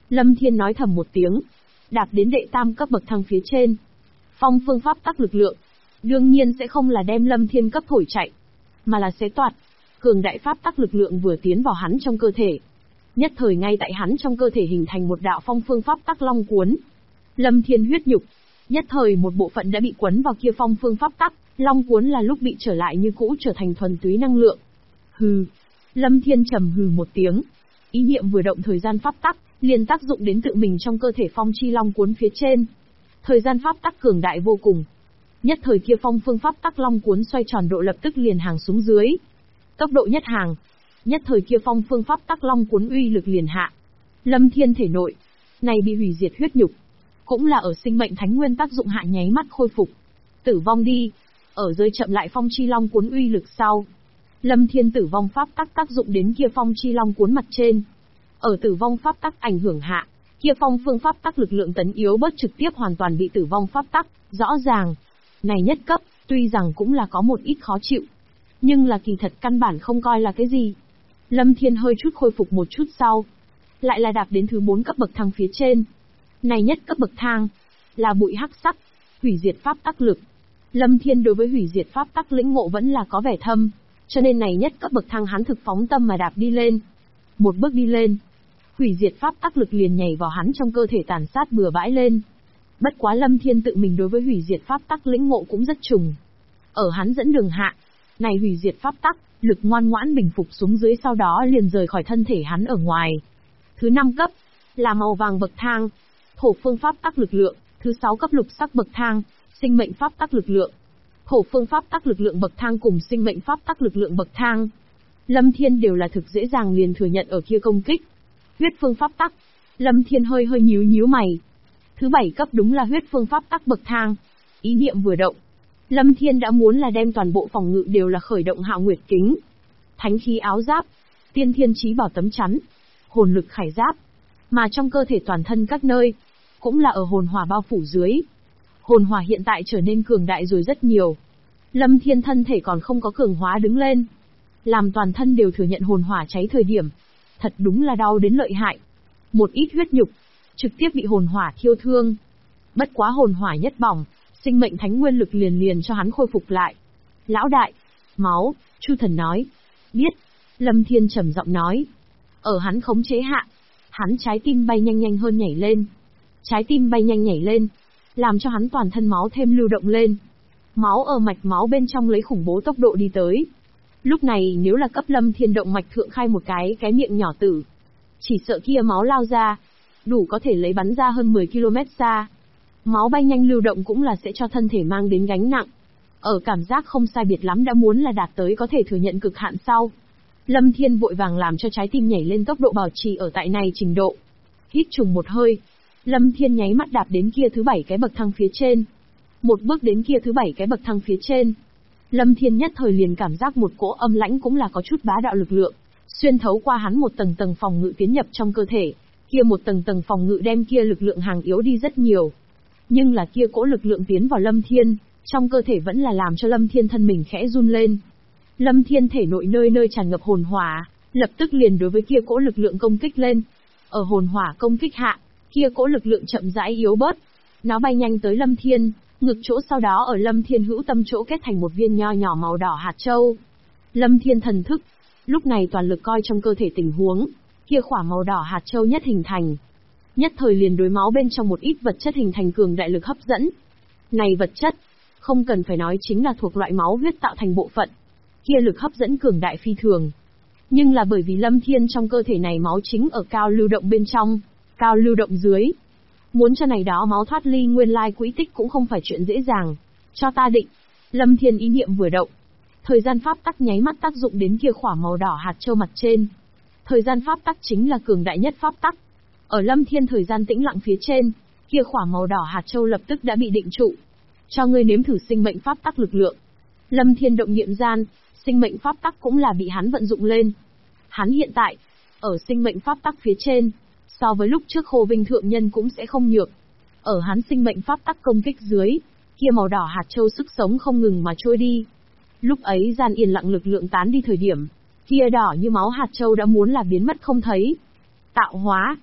Speaker 1: Lâm Thiên nói thầm một tiếng, đạp đến đệ tam cấp bậc thang phía trên. Phong phương pháp tắc lực lượng, đương nhiên sẽ không là đem Lâm Thiên cấp thổi chạy, mà là xé toạc. Cường đại pháp tắc lực lượng vừa tiến vào hắn trong cơ thể. Nhất thời ngay tại hắn trong cơ thể hình thành một đạo phong phương pháp tắc long cuốn. Lâm Thiên huyết nhục, nhất thời một bộ phận đã bị quấn vào kia phong phương pháp tắc, long cuốn là lúc bị trở lại như cũ trở thành thuần túy năng lượng. Hừ. Lâm Thiên trầm hừ một tiếng. Ý niệm vừa động thời gian pháp tắc, liền tác dụng đến tự mình trong cơ thể phong chi long cuốn phía trên. Thời gian pháp tắc cường đại vô cùng. Nhất thời kia phong phương pháp tắc long cuốn xoay tròn độ lập tức liền hàng xuống dưới. Tốc độ nhất hàng. Nhất thời kia phong phương pháp tắc long cuốn uy lực liền hạ. Lâm Thiên thể nội, này bị hủy diệt huyết nhục, cũng là ở sinh mệnh thánh nguyên tác dụng hạ nháy mắt khôi phục. Tử vong đi. Ở rơi chậm lại phong chi long cuốn uy lực sau, Lâm Thiên tử vong pháp tắc tác dụng đến kia phong chi long cuốn mặt trên. Ở tử vong pháp tắc ảnh hưởng hạ, kia phong phương pháp tắc lực lượng tấn yếu bớt trực tiếp hoàn toàn bị tử vong pháp tắc, rõ ràng. Này nhất cấp, tuy rằng cũng là có một ít khó chịu, nhưng là kỳ thật căn bản không coi là cái gì. Lâm Thiên hơi chút khôi phục một chút sau, lại là đạp đến thứ 4 cấp bậc thang phía trên. Này nhất cấp bậc thang, là bụi hắc sắc, hủy diệt pháp tắc lực. Lâm Thiên đối với hủy diệt pháp tắc lĩnh ngộ vẫn là có vẻ thâm, cho nên này nhất cấp bậc thang hắn thực phóng tâm mà đạp đi lên. Một bước đi lên, hủy diệt pháp tắc lực liền nhảy vào hắn trong cơ thể tàn sát bừa bãi lên. Bất quá Lâm Thiên tự mình đối với hủy diệt pháp tắc lĩnh ngộ cũng rất trùng. Ở hắn dẫn đường hạ, này hủy diệt pháp tắc, lực ngoan ngoãn bình phục xuống dưới sau đó liền rời khỏi thân thể hắn ở ngoài. Thứ 5 cấp, là màu vàng bậc thang, thổ phương pháp tắc lực lượng. Thứ 6 cấp lục sắc bậc thang, sinh mệnh pháp tắc lực lượng. Thổ phương pháp tắc lực lượng bậc thang cùng sinh mệnh pháp tắc lực lượng bậc thang, Lâm Thiên đều là thực dễ dàng liền thừa nhận ở kia công kích. Huyết phương pháp tắc, Lâm Thiên hơi nhíu mày. Thứ 7 cấp đúng là huyết phương pháp tắc bậc thang. Ý niệm vừa động, Lâm Thiên đã muốn là đem toàn bộ phòng ngự đều là khởi động Hạo Nguyệt kính, thánh khí áo giáp, tiên thiên chí bảo tấm chắn, hồn lực khải giáp, mà trong cơ thể toàn thân các nơi, cũng là ở hồn hỏa bao phủ dưới. Hồn hỏa hiện tại trở nên cường đại rồi rất nhiều. Lâm Thiên thân thể còn không có cường hóa đứng lên, làm toàn thân đều thừa nhận hồn hỏa cháy thời điểm, thật đúng là đau đến lợi hại. Một ít huyết nhục, trực tiếp bị hồn hỏa thiêu thương. Bất quá hồn hỏa nhất bỏng, sinh mệnh thánh nguyên lực liền cho hắn khôi phục lại. Lão đại, máu, Chu Thần nói. Biết, Lâm Thiên trầm giọng nói. Ở hắn khống chế hạ, hắn trái tim bay nhanh hơn nhảy lên. Trái tim bay nhanh nhảy lên, làm cho hắn toàn thân máu thêm lưu động lên. Máu ở mạch máu bên trong lấy khủng bố tốc độ đi tới. Lúc này nếu là cấp Lâm Thiên động mạch thượng khai một cái miệng nhỏ tử, chỉ sợ kia máu lao ra, đủ có thể lấy bắn ra hơn 10 km xa. Máu bay nhanh lưu động cũng là sẽ cho thân thể mang đến gánh nặng. Ở cảm giác không sai biệt lắm đã muốn là đạt tới có thể thừa nhận cực hạn sau. Lâm Thiên vội vàng làm cho trái tim nhảy lên tốc độ bảo trì ở tại này trình độ. Hít trùng một hơi, Lâm Thiên nháy mắt đạp đến kia thứ 7 cái bậc thang phía trên. Một bước đến kia thứ 7 cái bậc thang phía trên, Lâm Thiên nhất thời liền cảm giác một cỗ âm lãnh cũng là có chút bá đạo lực lượng, xuyên thấu qua hắn một tầng phòng ngự tiến nhập trong cơ thể, kia một tầng phòng ngự đem kia lực lượng hàng yếu đi rất nhiều. Nhưng là kia cỗ lực lượng tiến vào Lâm Thiên, trong cơ thể vẫn là làm cho Lâm Thiên thân mình khẽ run lên. Lâm Thiên thể nội nơi tràn ngập hồn hỏa, lập tức liền đối với kia cỗ lực lượng công kích lên. Ở hồn hỏa công kích hạ, kia cỗ lực lượng chậm rãi yếu bớt. Nó bay nhanh tới Lâm Thiên, ngực chỗ sau đó ở Lâm Thiên hữu tâm chỗ kết thành một viên nho nhỏ màu đỏ hạt châu. Lâm Thiên thần thức, lúc này toàn lực coi trong cơ thể tình huống, kia khỏa màu đỏ hạt châu nhất hình thành. Nhất thời liền đối máu bên trong một ít vật chất hình thành cường đại lực hấp dẫn. Này vật chất, không cần phải nói chính là thuộc loại máu huyết tạo thành bộ phận. Kia lực hấp dẫn cường đại phi thường. Nhưng là bởi vì Lâm Thiên trong cơ thể này máu chính ở cao lưu động bên trong, cao lưu động dưới. Muốn cho này đó máu thoát ly nguyên lai quỹ tích cũng không phải chuyện dễ dàng. Cho ta định. Lâm Thiên ý niệm vừa động. Thời gian pháp tắc nháy mắt tác dụng đến kia khỏa màu đỏ hạt châu mặt trên. Thời gian pháp tắc chính là cường đại nhất pháp tắc. Ở Lâm Thiên thời gian tĩnh lặng phía trên, kia khỏa màu đỏ hạt châu lập tức đã bị định trụ. Cho ngươi nếm thử sinh mệnh pháp tắc lực lượng. Lâm Thiên động niệm gian, sinh mệnh pháp tắc cũng là bị hắn vận dụng lên. Hắn hiện tại, ở sinh mệnh pháp tắc phía trên, so với lúc trước Khô Vinh thượng nhân cũng sẽ không nhược. Ở hắn sinh mệnh pháp tắc công kích dưới, kia màu đỏ hạt châu sức sống không ngừng mà trôi đi. Lúc ấy gian yên lặng lực lượng tán đi thời điểm, kia đỏ như máu hạt châu đã muốn là biến mất không thấy. Tạo hóa.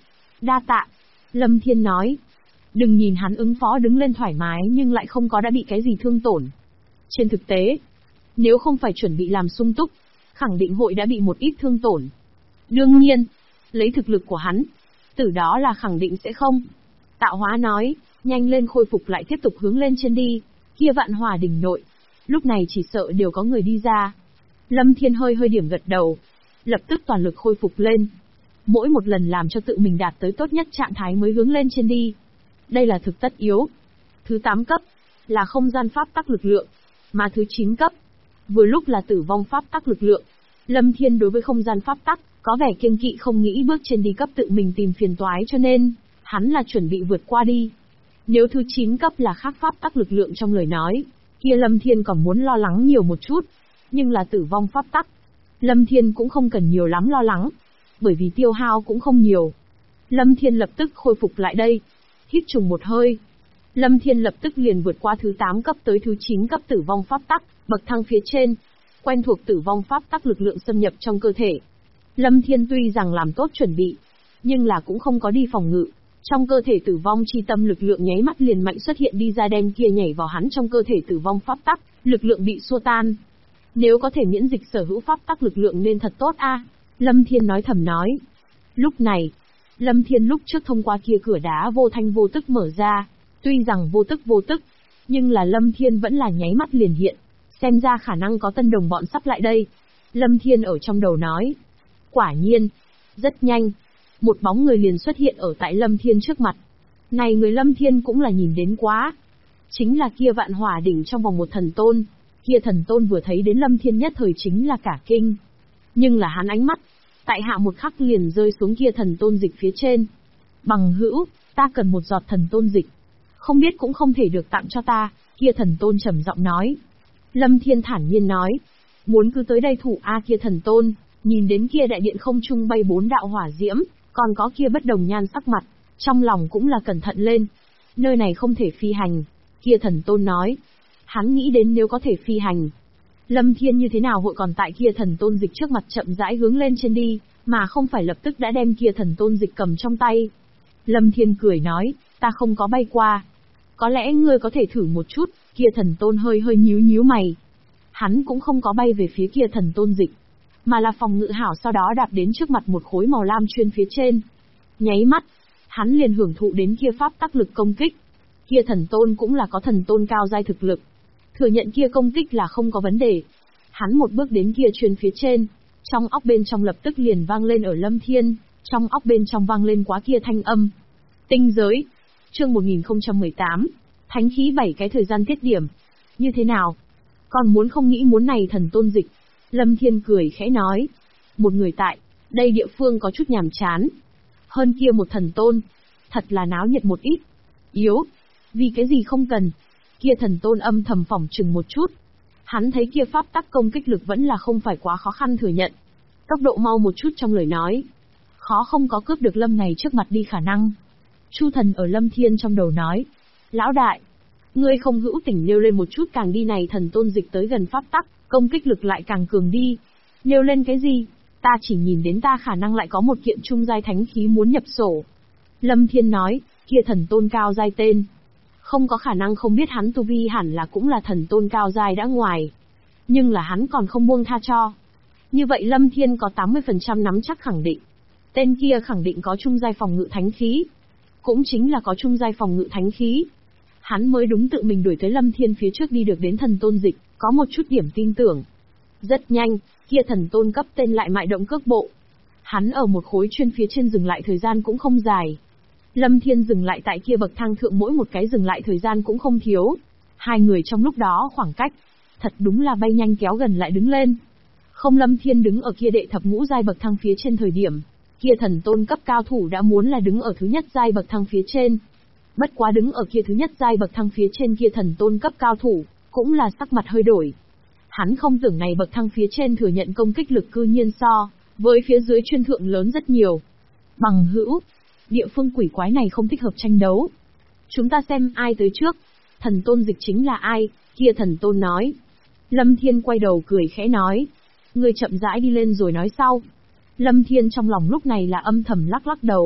Speaker 1: Đa tạ. Lâm Thiên nói. Đừng nhìn hắn ứng phó đứng lên thoải mái nhưng lại không có đã bị cái gì thương tổn. Trên thực tế, nếu không phải chuẩn bị làm sung túc, khẳng định hội đã bị một ít thương tổn. Đương nhiên, lấy thực lực của hắn, từ đó là khẳng định sẽ không. Tạo Hóa nói, nhanh lên khôi phục lại tiếp tục hướng lên trên đi, kia Vạn Hỏa đỉnh nội. Lúc này chỉ sợ đều có người đi ra. Lâm Thiên hơi điểm gật đầu, lập tức toàn lực khôi phục lên. Mỗi một lần làm cho tự mình đạt tới tốt nhất trạng thái mới hướng lên trên đi. Đây là thực tất yếu. Thứ 8 cấp, là không gian pháp tắc lực lượng, mà thứ 9 cấp, vừa lúc là tử vong pháp tắc lực lượng. Lâm Thiên đối với không gian pháp tắc, có vẻ kiêng kỵ không nghĩ bước trên đi cấp tự mình tìm phiền toái cho nên, hắn là chuẩn bị vượt qua đi. Nếu thứ 9 cấp là khác pháp tắc lực lượng trong lời nói, kia Lâm Thiên còn muốn lo lắng nhiều một chút. Nhưng là tử vong pháp tắc, Lâm Thiên cũng không cần nhiều lắm lo lắng, bởi vì tiêu hao cũng không nhiều. Lâm Thiên lập tức khôi phục lại đây, hít trùng một hơi. Lâm Thiên lập tức liền vượt qua thứ 8 cấp tới thứ 9 cấp tử vong pháp tắc, bậc thang phía trên, quen thuộc tử vong pháp tắc lực lượng xâm nhập trong cơ thể. Lâm Thiên tuy rằng làm tốt chuẩn bị, nhưng là cũng không có đi phòng ngự. Trong cơ thể tử vong chi tâm lực lượng nháy mắt liền mạnh xuất hiện đi ra đem kia nhảy vào hắn trong cơ thể tử vong pháp tắc, lực lượng bị xua tan. Nếu có thể miễn dịch sở hữu pháp tắc lực lượng nên thật tốt a. Lâm Thiên nói thầm nói. Lúc này, Lâm Thiên lúc trước thông qua kia cửa đá vô thanh vô tức mở ra, tuy rằng vô tức, nhưng là Lâm Thiên vẫn là nháy mắt liền hiện, xem ra khả năng có tân đồng bọn sắp lại đây. Lâm Thiên ở trong đầu nói. Quả nhiên, rất nhanh, một bóng người liền xuất hiện ở tại Lâm Thiên trước mặt. Này người Lâm Thiên cũng là nhìn đến quá. Chính là kia Vạn Hỏa đỉnh trong vòng một thần tôn. Kia thần tôn vừa thấy đến Lâm Thiên nhất thời chính là cả kinh. Nhưng là hắn ánh mắt, tại hạ một khắc liền rơi xuống kia thần tôn dịch phía trên. Bằng hữu, ta cần một giọt thần tôn dịch. Không biết cũng không thể được tặng cho ta, kia thần tôn trầm giọng nói. Lâm Thiên thản nhiên nói. Muốn cứ tới đây thủ kia thần tôn, nhìn đến kia đại điện không trung bay 4 đạo hỏa diễm, còn có kia bất đồng nhan sắc mặt, trong lòng cũng là cẩn thận lên. Nơi này không thể phi hành, kia thần tôn nói. Hắn nghĩ đến nếu có thể phi hành, Lâm Thiên như thế nào hội còn tại kia thần tôn dịch trước mặt chậm rãi hướng lên trên đi, mà không phải lập tức đã đem kia thần tôn dịch cầm trong tay. Lâm Thiên cười nói, ta không có bay qua. Có lẽ ngươi có thể thử một chút, kia thần tôn hơi nhíu mày. Hắn cũng không có bay về phía kia thần tôn dịch, mà là phòng ngự hảo sau đó đạp đến trước mặt một khối màu lam chuyên phía trên. Nháy mắt, hắn liền hưởng thụ đến kia pháp tắc lực công kích. Kia thần tôn cũng là có thần tôn cao giai thực lực. Thừa nhận kia công kích là không có vấn đề. Hắn một bước đến kia chuyên phía trên, trong óc bên trong lập tức liền vang lên ở Lâm Thiên, trong óc bên trong vang lên quá kia thanh âm. Tinh giới, chương 1018, thánh khí 7 cái thời gian tiết điểm. Như thế nào? Còn muốn không nghĩ muốn này thần tôn dịch. Lâm Thiên cười khẽ nói. Một người tại, đây địa phương có chút nhàm chán. Hơn kia một thần tôn, thật là náo nhiệt một ít. Yếu, vì cái gì không cần. Kia thần tôn âm thầm phỏng chừng một chút. Hắn thấy kia pháp tắc công kích lực vẫn là không phải quá khó khăn thừa nhận. Tốc độ mau một chút trong lời nói. Khó không có cướp được Lâm này trước mặt đi khả năng. Chu thần ở Lâm Thiên trong đầu nói. Lão đại, ngươi không hữu tỉnh nêu lên một chút càng đi này thần tôn dịch tới gần pháp tắc, công kích lực lại càng cường đi. Nêu lên cái gì? Ta chỉ nhìn đến ta khả năng lại có một kiện trung giai thánh khí muốn nhập sổ. Lâm Thiên nói, kia thần tôn cao giai tên. Không có khả năng không biết hắn tu vi hẳn là cũng là thần tôn cao giai đã ngoài. Nhưng là hắn còn không buông tha cho. Như vậy Lâm Thiên có 80% nắm chắc khẳng định. Tên kia khẳng định có trung giai phòng ngự thánh khí. Cũng chính là có trung giai phòng ngự thánh khí. Hắn mới đúng tự mình đuổi tới Lâm Thiên phía trước đi được đến thần tôn dịch, có một chút điểm tin tưởng. Rất nhanh, kia thần tôn cấp tên lại mại động cước bộ. Hắn ở một khối chuyên phía trên dừng lại thời gian cũng không dài. Lâm Thiên dừng lại tại kia bậc thang thượng mỗi một cái dừng lại thời gian cũng không thiếu. Hai người trong lúc đó khoảng cách, thật đúng là bay nhanh kéo gần lại đứng lên. Không Lâm Thiên đứng ở kia đệ thập ngũ giai bậc thang phía trên thời điểm, kia thần tôn cấp cao thủ đã muốn là đứng ở thứ nhất giai bậc thang phía trên. Bất quá đứng ở kia thứ nhất giai bậc thang phía trên kia thần tôn cấp cao thủ, cũng là sắc mặt hơi đổi. Hắn không tưởng này bậc thang phía trên thừa nhận công kích lực cư nhiên so với phía dưới chuyên thượng lớn rất nhiều. Bằng hữu, địa phương quỷ quái này không thích hợp tranh đấu. Chúng ta xem ai tới trước. Thần tôn dịch chính là ai? Kia thần tôn nói. Lâm Thiên quay đầu cười khẽ nói. Ngươi chậm rãi đi lên rồi nói sau. Lâm Thiên trong lòng lúc này là âm thầm lắc đầu.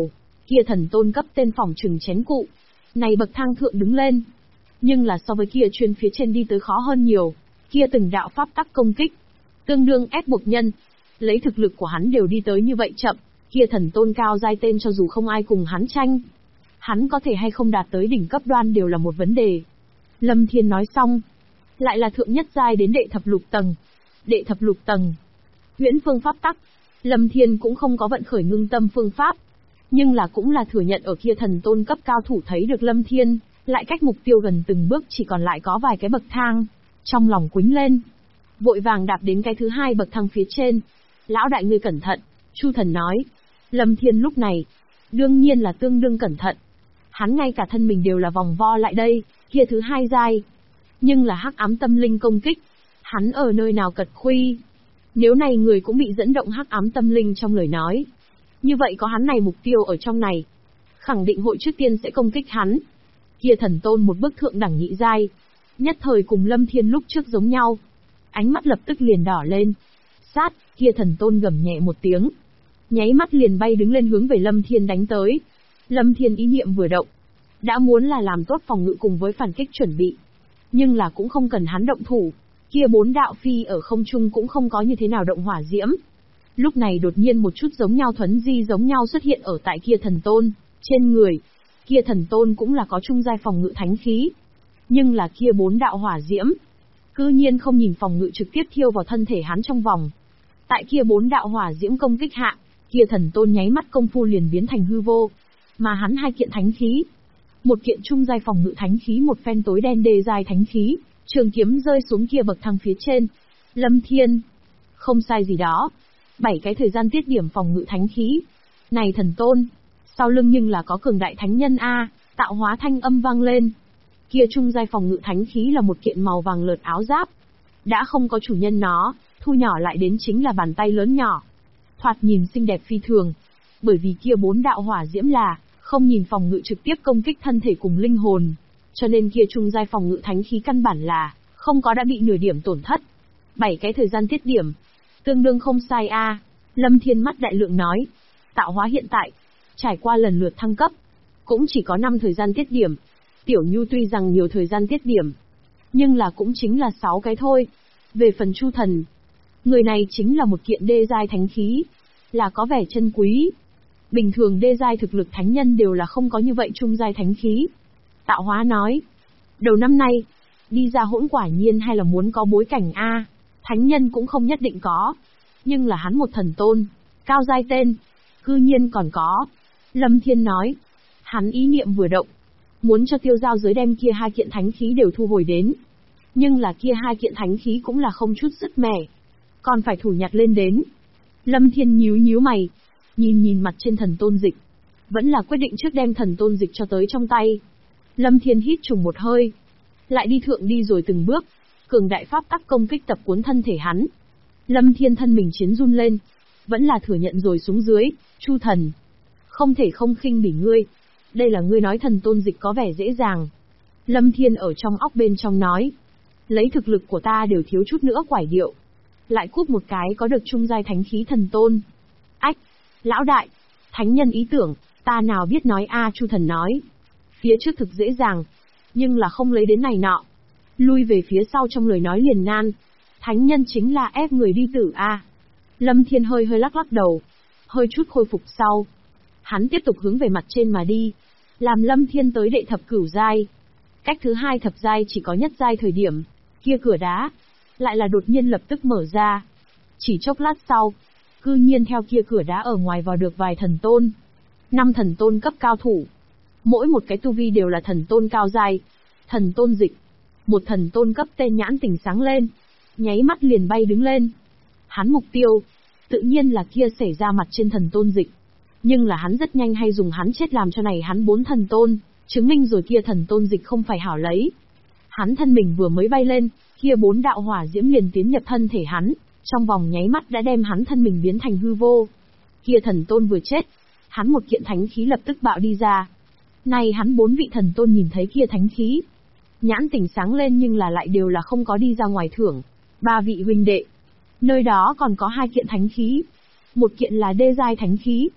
Speaker 1: Kia thần tôn cấp tên phỏng chừng chén cụ. Này bậc thang thượng đứng lên. Nhưng là so với kia chuyên phía trên đi tới khó hơn nhiều. Kia từng đạo pháp tắc công kích. Tương đương ép buộc nhân. Lấy thực lực của hắn đều đi tới như vậy chậm. Kia thần tôn cao giai tên cho dù không ai cùng hắn tranh. Hắn có thể hay không đạt tới đỉnh cấp đoan đều là một vấn đề. Lâm Thiên nói xong. Lại là thượng nhất giai đến đệ thập lục tầng. Đệ thập lục tầng. Huyễn phương pháp tắc. Lâm Thiên cũng không có vận khởi ngưng tâm phương pháp. Nhưng là cũng là thừa nhận ở kia thần tôn cấp cao thủ thấy được Lâm Thiên, lại cách mục tiêu gần từng bước chỉ còn lại có vài cái bậc thang. Trong lòng quĩnh lên. Vội vàng đạp đến cái thứ hai bậc thang phía trên. Lão đại ngươi cẩn thận, Chu Thần nói. Lâm Thiên lúc này, đương nhiên là tương đương cẩn thận. Hắn ngay cả thân mình đều là vòng vo lại đây, kia thứ hai giai. Nhưng là hắc ám tâm linh công kích. Hắn ở nơi nào cật khuy. Nếu này người cũng bị dẫn động hắc ám tâm linh trong lời nói. Như vậy có hắn này mục tiêu ở trong này. Khẳng định hội trước tiên sẽ công kích hắn. Kia thần tôn một bức thượng đẳng nhị giai. Nhất thời cùng Lâm Thiên lúc trước giống nhau. Ánh mắt lập tức liền đỏ lên. Sát, kia thần tôn gầm nhẹ một tiếng. Nháy mắt liền bay đứng lên hướng về Lâm Thiên đánh tới. Lâm Thiên ý niệm vừa động. Đã muốn là làm tốt phòng ngự cùng với phản kích chuẩn bị. Nhưng là cũng không cần hắn động thủ. Kia bốn đạo phi ở không trung cũng không có như thế nào động hỏa diễm. Lúc này đột nhiên một chút giống nhau thuấn di giống nhau xuất hiện ở tại kia thần tôn, trên người. Kia thần tôn cũng là có trung giai phòng ngự thánh khí. Nhưng là kia bốn đạo hỏa diễm. Cư nhiên không nhìn phòng ngự trực tiếp thiêu vào thân thể hắn trong vòng. Tại kia bốn đạo hỏa diễm công kích hạ, kia thần tôn nháy mắt công phu liền biến thành hư vô. Mà hắn hai kiện thánh khí. Một kiện trung giai phòng ngự thánh khí, một phen tối đen đề giai thánh khí. Trường kiếm rơi xuống kia bậc thang phía trên. Lâm Thiên. Không sai gì đó. 7 cái thời gian tiết điểm phòng ngự thánh khí. Này thần tôn. Sau lưng nhưng là có cường đại thánh nhân A, tạo hóa thanh âm vang lên. Kia trung giai phòng ngự thánh khí là một kiện màu vàng lợt áo giáp. Đã không có chủ nhân nó, thu nhỏ lại đến chính là bàn tay lớn nhỏ. Thoạt nhìn xinh đẹp phi thường. Bởi vì kia bốn đạo hỏa diễm là, không nhìn phòng ngự trực tiếp công kích thân thể cùng linh hồn. Cho nên kia trung giai phòng ngự thánh khí căn bản là, không có đã bị nửa điểm tổn thất. 7 cái thời gian tiết điểm. Tương đương không sai a. Lâm Thiên mắt đại lượng nói. Tạo hóa hiện tại, trải qua lần lượt thăng cấp, cũng chỉ có 5 thời gian tiết điểm. Tiểu Nhu tuy rằng nhiều thời gian tiết điểm, nhưng là cũng chính là 6 cái thôi. Về phần Chu Thần, người này chính là một kiện đê giai thánh khí, là có vẻ chân quý. Bình thường đê giai thực lực thánh nhân đều là không có như vậy trung giai thánh khí. Tạo hóa nói, đầu năm nay, đi ra hỗn quả nhiên hay là muốn có bối cảnh a. Thánh nhân cũng không nhất định có, nhưng là hắn một thần tôn, cao giai tên, cư nhiên còn có. Lâm Thiên nói, hắn ý niệm vừa động, muốn cho Tiêu Giao giới đem kia hai kiện thánh khí đều thu hồi đến. Nhưng là kia hai kiện thánh khí cũng là không chút sức mẻ, còn phải thủ nhặt lên đến. Lâm Thiên nhíu nhíu mày, nhìn mặt trên thần tôn dịch, vẫn là quyết định trước đem thần tôn dịch cho tới trong tay. Lâm Thiên hít trùng một hơi, lại đi thượng đi rồi từng bước, cường đại pháp tắc công kích tập cuốn thân thể hắn. Lâm Thiên thân mình chiến run lên, vẫn là thừa nhận rồi xuống dưới. Chu Thần, không thể không khinh bỉ ngươi, đây là ngươi nói thần tôn dịch có vẻ dễ dàng. Lâm Thiên ở trong óc bên trong nói, lấy thực lực của ta đều thiếu chút nữa quải điệu, lại cúp một cái có được trung giai thánh khí thần tôn. Ách, lão đại, thánh nhân ý tưởng, ta nào biết nói a. Chu Thần nói, phía trước thực dễ dàng, nhưng là không lấy đến này nọ. Lui về phía sau trong lời nói liền nan, thánh nhân chính là ép người đi tử a. Lâm Thiên hơi lắc lắc đầu, hơi chút khôi phục sau. Hắn tiếp tục hướng về mặt trên mà đi, làm Lâm Thiên tới đệ thập cửu giai. Cách thứ hai thập giai chỉ có nhất giai thời điểm, kia cửa đá, lại là đột nhiên lập tức mở ra. Chỉ chốc lát sau, cư nhiên theo kia cửa đá ở ngoài vào được vài thần tôn. 5 thần tôn cấp cao thủ. Mỗi một cái tu vi đều là thần tôn cao giai. Thần tôn dịch. Một thần tôn cấp tên nhãn tỉnh sáng lên, nháy mắt liền bay đứng lên. Hắn mục tiêu, tự nhiên là kia xảy ra mặt trên thần tôn dịch. Nhưng là hắn rất nhanh hay dùng hắn chết làm cho này hắn 4 thần tôn, chứng minh rồi kia thần tôn dịch không phải hảo lấy. Hắn thân mình vừa mới bay lên, kia 4 đạo hỏa diễm liền tiến nhập thân thể hắn, trong vòng nháy mắt đã đem hắn thân mình biến thành hư vô. Kia thần tôn vừa chết, hắn một kiện thánh khí lập tức bạo đi ra. Này hắn 4 vị thần tôn nhìn thấy kia thánh khí, nhãn tỉnh sáng lên nhưng là lại đều là không có đi ra ngoài thưởng. 3 vị huynh đệ, nơi đó còn có 2 kiện thánh khí. Một kiện là đê giai thánh khí,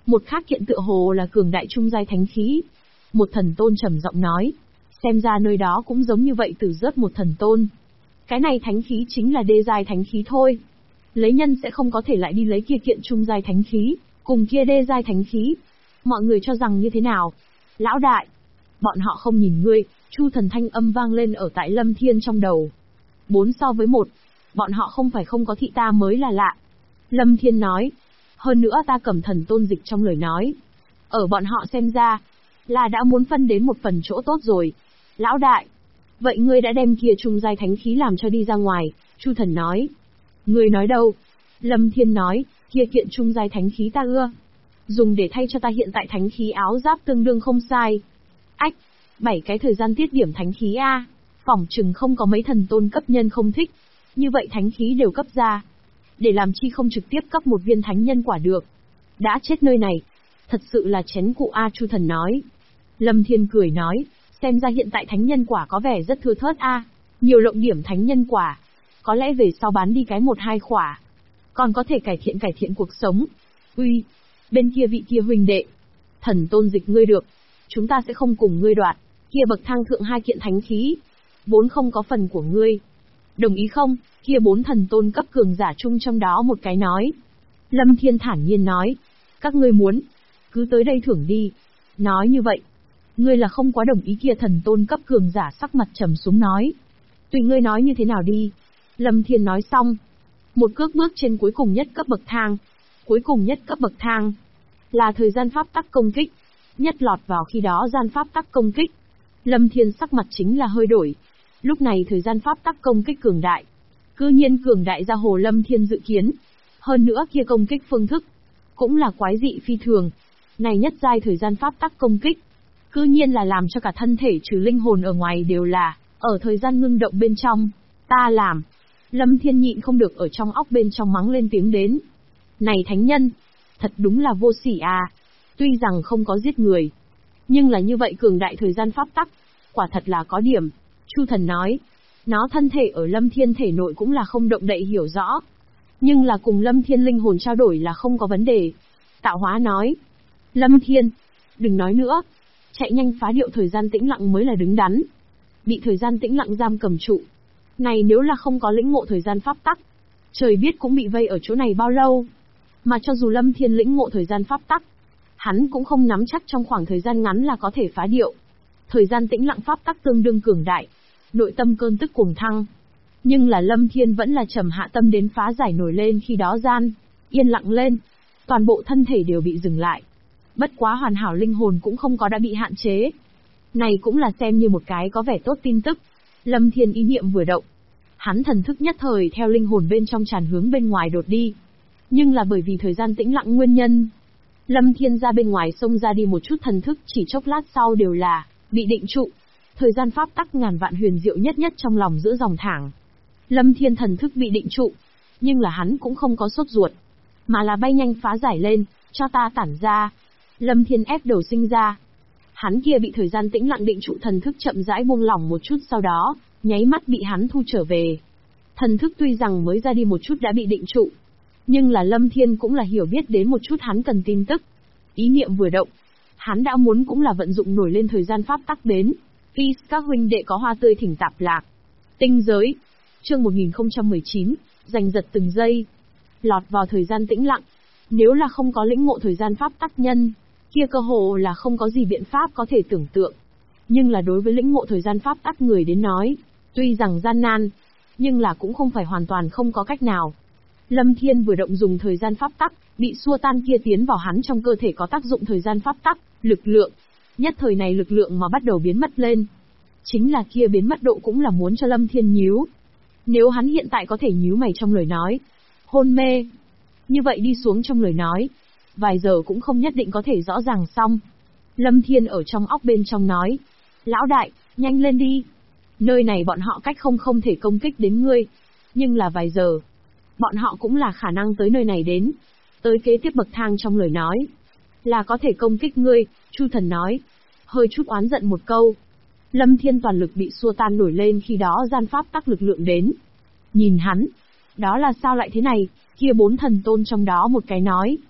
Speaker 1: Một khác kiện tựa hồ là cường đại trung giai thánh khí. Một thần tôn trầm giọng nói. Xem ra nơi đó cũng giống như vậy từ rớt một thần tôn. Cái này thánh khí chính là đê giai thánh khí thôi. Lấy nhân sẽ không có thể lại đi lấy kia kiện trung giai thánh khí, cùng kia đê giai thánh khí. Mọi người cho rằng như thế nào? Lão đại, bọn họ không nhìn ngươi, Chu Thần thanh âm vang lên ở tại Lâm Thiên trong đầu. 4 so với 1, bọn họ không phải không có thị ta mới là lạ. Lâm Thiên nói, hơn nữa ta cầm thần tôn dịch trong lời nói. Ở bọn họ xem ra, là đã muốn phân đến một phần chỗ tốt rồi. Lão đại, vậy ngươi đã đem kia trung giai thánh khí làm cho đi ra ngoài, Chu Thần nói. Ngươi nói đâu? Lâm Thiên nói, kia kiện trung giai thánh khí ta ưa. Dùng để thay cho ta hiện tại thánh khí áo giáp tương đương không sai. Ách, 7 cái thời gian tiết điểm thánh khí A, phỏng chừng không có mấy thần tôn cấp nhân không thích. Như vậy thánh khí đều cấp ra. Để làm chi không trực tiếp cấp một viên thánh nhân quả được. Đã chết nơi này. Thật sự là chén cụ A, Chu Thần nói. Lâm Thiên cười nói, xem ra hiện tại thánh nhân quả có vẻ rất thưa thớt A. Nhiều lộng điểm thánh nhân quả. Có lẽ về sau bán đi cái 1-2 khỏa. Còn có thể cải thiện cuộc sống. Uy, bên kia vị kia huynh đệ. Thần tôn dịch ngươi được. Chúng ta sẽ không cùng ngươi đoạt. Kia bậc thang thượng 2 kiện thánh khí. 4 không có phần của ngươi. Đồng ý không? Kia 4 thần tôn cấp cường giả chung trong đó một cái nói. Lâm Thiên thản nhiên nói. Các ngươi muốn. Cứ tới đây thưởng đi. Nói như vậy. Ngươi là không quá đồng ý kia thần tôn cấp cường giả sắc mặt trầm xuống nói. Tùy ngươi nói như thế nào đi. Lâm Thiên nói xong. Một cước bước trên cuối cùng nhất cấp bậc thang. Cuối cùng nhất cấp bậc thang. Là thời gian pháp tắc công kích. Nhất lọt vào khi đó gian pháp tắc công kích. Lâm Thiên sắc mặt chính là hơi đổi. Lúc này thời gian pháp tắc công kích cường đại. Cư nhiên cường đại ra hồ Lâm Thiên dự kiến. Hơn nữa kia công kích phương thức. Cũng là quái dị phi thường. Này nhất giai thời gian pháp tắc công kích. Cư nhiên là làm cho cả thân thể trừ linh hồn ở ngoài đều là, ở thời gian ngưng động bên trong. Ta làm. Lâm Thiên nhịn không được ở trong óc bên trong mắng lên tiếng đến. Này thánh nhân. Thật đúng là vô sỉ à. Tuy rằng không có giết người. Nhưng là như vậy cường đại thời gian pháp tắc. Quả thật là có điểm. Chu Thần nói. Nó thân thể ở Lâm Thiên thể nội cũng là không động đậy hiểu rõ. Nhưng là cùng Lâm Thiên linh hồn trao đổi là không có vấn đề. Tạo hóa nói. Lâm Thiên. Đừng nói nữa. Chạy nhanh phá điệu thời gian tĩnh lặng mới là đứng đắn. Bị thời gian tĩnh lặng giam cầm trụ. Này nếu là không có lĩnh ngộ thời gian pháp tắc. Trời biết cũng bị vây ở chỗ này bao lâu. Mà cho dù Lâm Thiên lĩnh ngộ thời gian pháp tắc. Hắn cũng không nắm chắc trong khoảng thời gian ngắn là có thể phá điệu. Thời gian tĩnh lặng pháp tắc tương đương cường đại. Nội tâm cơn tức cuồng thăng. Nhưng là Lâm Thiên vẫn là trầm hạ tâm đến phá giải nổi lên khi đó gian. Yên lặng lên. Toàn bộ thân thể đều bị dừng lại. Bất quá hoàn hảo linh hồn cũng không có đã bị hạn chế. Này cũng là xem như một cái có vẻ tốt tin tức. Lâm Thiên ý niệm vừa động. Hắn thần thức nhất thời theo linh hồn bên trong tràn hướng bên ngoài đột đi. Nhưng là bởi vì thời gian tĩnh lặng nguyên nhân. Lâm Thiên ra bên ngoài xông ra đi một chút thần thức chỉ chốc lát sau đều là bị định trụ. Thời gian pháp tắc ngàn vạn huyền diệu nhất nhất trong lòng giữa dòng thẳng. Lâm Thiên thần thức bị định trụ. Nhưng là hắn cũng không có sốt ruột. Mà là bay nhanh phá giải lên, cho ta tản ra. Lâm Thiên ép đầu sinh ra. Hắn kia bị thời gian tĩnh lặng định trụ thần thức chậm rãi buông lỏng một chút sau đó, nháy mắt bị hắn thu trở về. Thần thức tuy rằng mới ra đi một chút đã bị định trụ. Nhưng là Lâm Thiên cũng là hiểu biết đến một chút hắn cần tin tức. Ý niệm vừa động. Hắn đã muốn cũng là vận dụng nổi lên thời gian pháp tắc đến. Peace các huynh đệ có hoa tươi thỉnh tạp lạc. Tinh giới. Chương 1019, giành giật từng giây. Lọt vào thời gian tĩnh lặng. Nếu là không có lĩnh ngộ thời gian pháp tắc nhân, kia cơ hồ là không có gì biện pháp có thể tưởng tượng. Nhưng là đối với lĩnh ngộ thời gian pháp tắc người đến nói, tuy rằng gian nan, nhưng là cũng không phải hoàn toàn không có cách nào. Lâm Thiên vừa động dùng thời gian pháp tắc, bị xua tan kia tiến vào hắn trong cơ thể có tác dụng thời gian pháp tắc, lực lượng. Nhất thời này lực lượng mà bắt đầu biến mất lên. Chính là kia biến mất độ cũng là muốn cho Lâm Thiên nhíu. Nếu hắn hiện tại có thể nhíu mày trong lời nói, hôn mê. Như vậy đi xuống trong lời nói, vài giờ cũng không nhất định có thể rõ ràng xong. Lâm Thiên ở trong óc bên trong nói, lão đại, nhanh lên đi. Nơi này bọn họ cách không thể công kích đến ngươi. Nhưng là vài giờ, bọn họ cũng là khả năng tới nơi này đến. Tới kế tiếp bậc thang trong lời nói, là có thể công kích ngươi, Chu Thần nói. Hơi chút oán giận một câu. Lâm Thiên toàn lực bị xua tan nổi lên khi đó gian pháp tắc lực lượng đến. Nhìn hắn, đó là sao lại thế này, kia 4 thần tôn trong đó một cái nói.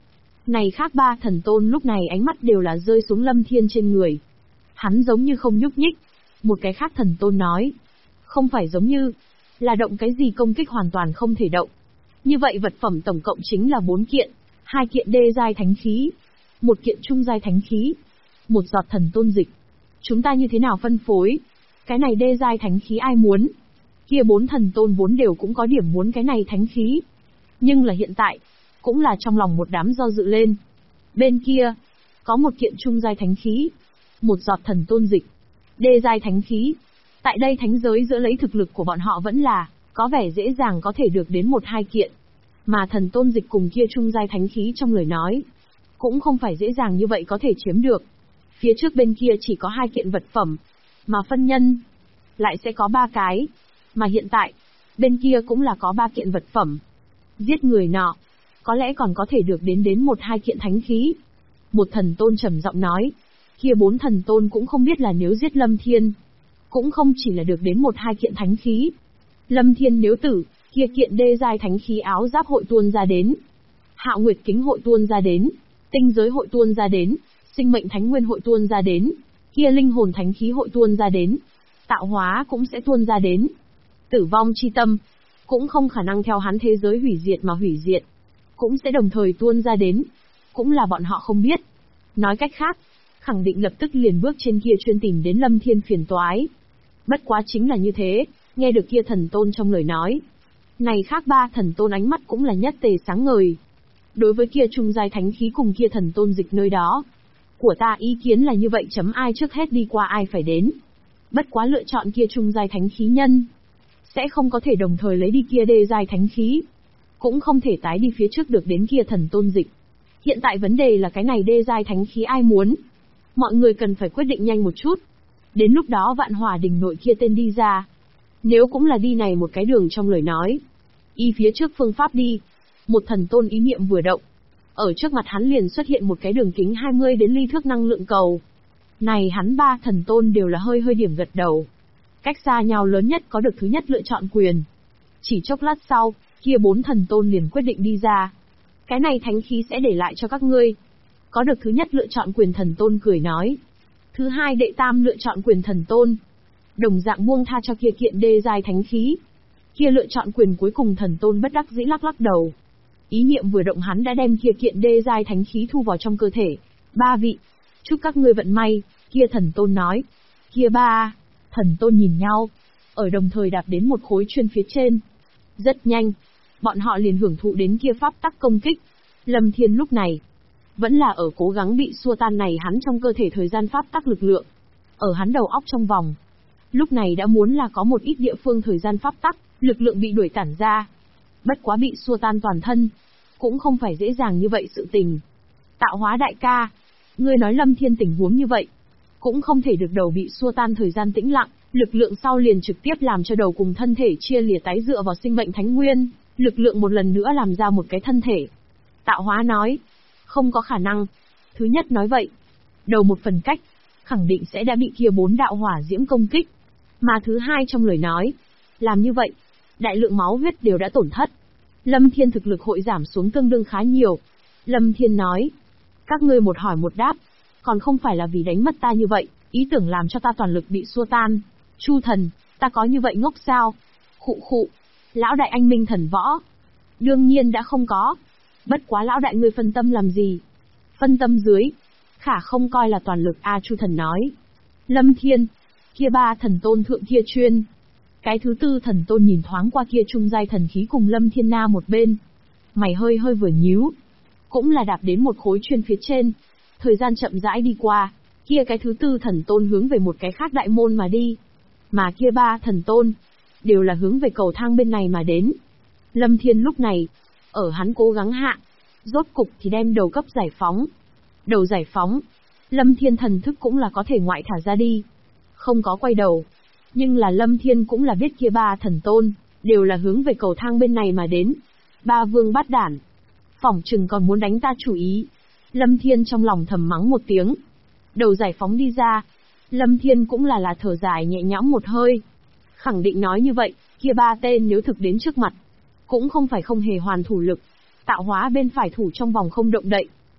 Speaker 1: Này khác ba thần tôn lúc này ánh mắt đều là rơi xuống Lâm Thiên trên người. Hắn giống như không nhúc nhích. Một cái khác thần tôn nói. Không phải giống như, là động cái gì công kích hoàn toàn không thể động. Như vậy vật phẩm tổng cộng chính là 4 kiện, 2 kiện đê giai thánh khí, 1 kiện trung giai thánh khí, 1 giọt thần tôn dịch. Chúng ta như thế nào phân phối? Cái này đê giai thánh khí ai muốn? Kia 4 thần tôn vốn đều cũng có điểm muốn cái này thánh khí. Nhưng là hiện tại, cũng là trong lòng một đám do dự lên. Bên kia, có 1 kiện trung giai thánh khí, 1 giọt thần tôn dịch, đê giai thánh khí. Tại đây thánh giới giữa lấy thực lực của bọn họ vẫn là, có vẻ dễ dàng có thể được đến 1-2 kiện. Mà thần tôn dịch cùng kia trung giai thánh khí trong lời nói, cũng không phải dễ dàng như vậy có thể chiếm được. Phía trước bên kia chỉ có 2 kiện vật phẩm, mà phân nhân lại sẽ có 3 cái. Mà hiện tại, bên kia cũng là có 3 kiện vật phẩm. Giết người nọ, có lẽ còn có thể được đến 1-2 kiện thánh khí. Một thần tôn trầm giọng nói, kia 4 thần tôn cũng không biết là nếu giết Lâm Thiên, cũng không chỉ là được đến 1-2 kiện thánh khí. Lâm Thiên nếu tử, kia kiện đê giai thánh khí áo giáp hội tuôn ra đến. Hạo Nguyệt kính hội tuôn ra đến, tinh giới hội tuôn ra đến, sinh mệnh thánh nguyên hội tuôn ra đến, kia linh hồn thánh khí hội tuôn ra đến, tạo hóa cũng sẽ tuôn ra đến. Tử vong chi tâm, cũng không khả năng theo hắn thế giới hủy diệt mà hủy diệt, cũng sẽ đồng thời tuôn ra đến. Cũng là bọn họ không biết. Nói cách khác, khẳng định lập tức liền bước trên kia chuyên tìm đến Lâm Thiên phiền toái. Bất quá chính là như thế, nghe được kia thần tôn trong lời nói. Này khác ba thần tôn ánh mắt cũng là nhất tề sáng ngời. Đối với kia trung giai thánh khí cùng kia thần tôn dịch nơi đó, của ta ý kiến là như vậy, chấm ai trước hết đi qua ai phải đến. Bất quá lựa chọn kia trung giai thánh khí nhân, sẽ không có thể đồng thời lấy đi kia đê giai thánh khí, cũng không thể tái đi phía trước được đến kia thần tôn dịch. Hiện tại vấn đề là cái này đê giai thánh khí ai muốn. Mọi người cần phải quyết định nhanh một chút. Đến lúc đó Vạn Hỏa Đình nội kia tên đi ra. Nếu cũng là đi này một cái đường trong lời nói, y phía trước phương pháp đi. Một thần tôn ý niệm vừa động, ở trước mặt hắn liền xuất hiện một cái đường kính 20 đến ly thước năng lượng cầu. Này hắn ba thần tôn đều là hơi hơi điểm gật đầu. Cách xa nhau lớn nhất có được thứ nhất lựa chọn quyền. Chỉ chốc lát sau, kia 4 thần tôn liền quyết định đi ra. Cái này thánh khí sẽ để lại cho các ngươi. Có được thứ nhất lựa chọn quyền thần tôn cười nói. Thứ hai đệ tam lựa chọn quyền thần tôn, đồng dạng buông tha cho kia kiện đê giai thánh khí. Kia lựa chọn quyền cuối cùng thần tôn bất đắc dĩ lắc lắc đầu. Ý niệm vừa động hắn đã đem kia kiện đê giai thánh khí thu vào trong cơ thể. 3 vị, chúc các ngươi vận may, kia thần tôn nói. Kia 3 thần tôn nhìn nhau, ở đồng thời đạp đến một khối chuyên phía trên. Rất nhanh, bọn họ liền hưởng thụ đến kia pháp tắc công kích. Lâm Thiên lúc này, vẫn là ở cố gắng bị xua tan này hắn trong cơ thể thời gian pháp tắc lực lượng. Ở hắn đầu óc trong vòng, lúc này đã muốn là có một ít địa phương thời gian pháp tắc, lực lượng bị đuổi tản ra. Bất quá bị xua tan toàn thân, cũng không phải dễ dàng như vậy sự tình. Tạo hóa đại ca, ngươi nói Lâm Thiên tình huống như vậy, cũng không thể được đầu bị xua tan thời gian tĩnh lặng, lực lượng sau liền trực tiếp làm cho đầu cùng thân thể chia lìa tái dựa vào sinh mệnh thánh nguyên, lực lượng một lần nữa làm ra một cái thân thể. Tạo hóa nói, không có khả năng. Thứ nhất nói vậy, đầu một phần cách, khẳng định sẽ đã bị kia 4 đạo hỏa diễm công kích. Mà thứ hai trong lời nói, làm như vậy, đại lượng máu huyết đều đã tổn thất. Lâm Thiên thực lực hội giảm xuống tương đương khá nhiều. Lâm Thiên nói, các ngươi một hỏi một đáp, còn không phải là vì đánh mất ta như vậy, ý tưởng làm cho ta toàn lực bị xua tan. Chu thần, ta có như vậy ngốc sao? Khụ khụ, lão đại anh minh thần võ. Đương nhiên đã không có. Bất quá lão đại ngươi phân tâm làm gì? Phân tâm dưới, khả không coi là toàn lực a. Chu thần nói. Lâm Thiên, kia 3 thần tôn thượng kia chuyên. Cái thứ 4 thần tôn nhìn thoáng qua kia trung giai thần khí cùng Lâm Thiên Na một bên. Mày hơi hơi vừa nhíu. Cũng là đạp đến một khối chuyên phía trên. Thời gian chậm rãi đi qua, kia cái thứ 4 thần tôn hướng về một cái khác đại môn mà đi. Mà kia 3 thần tôn, đều là hướng về cầu thang bên này mà đến. Lâm Thiên lúc này, ở hắn cố gắng hạ, rốt cục thì đem đầu cấp giải phóng. Đầu giải phóng, Lâm Thiên thần thức cũng là có thể ngoại thả ra đi. Không có quay đầu. Nhưng là Lâm Thiên cũng là biết kia 3 thần tôn, đều là hướng về cầu thang bên này mà đến. 3 vương bát đản, phỏng chừng còn muốn đánh ta chủ ý. Lâm Thiên trong lòng thầm mắng một tiếng. Đầu giải phóng đi ra, Lâm Thiên cũng là thở dài nhẹ nhõm một hơi. Khẳng định nói như vậy, kia 3 tên nếu thực đến trước mặt, cũng không phải không hề hoàn thủ lực. Tạo hóa bên phải thủ trong vòng không động đậy,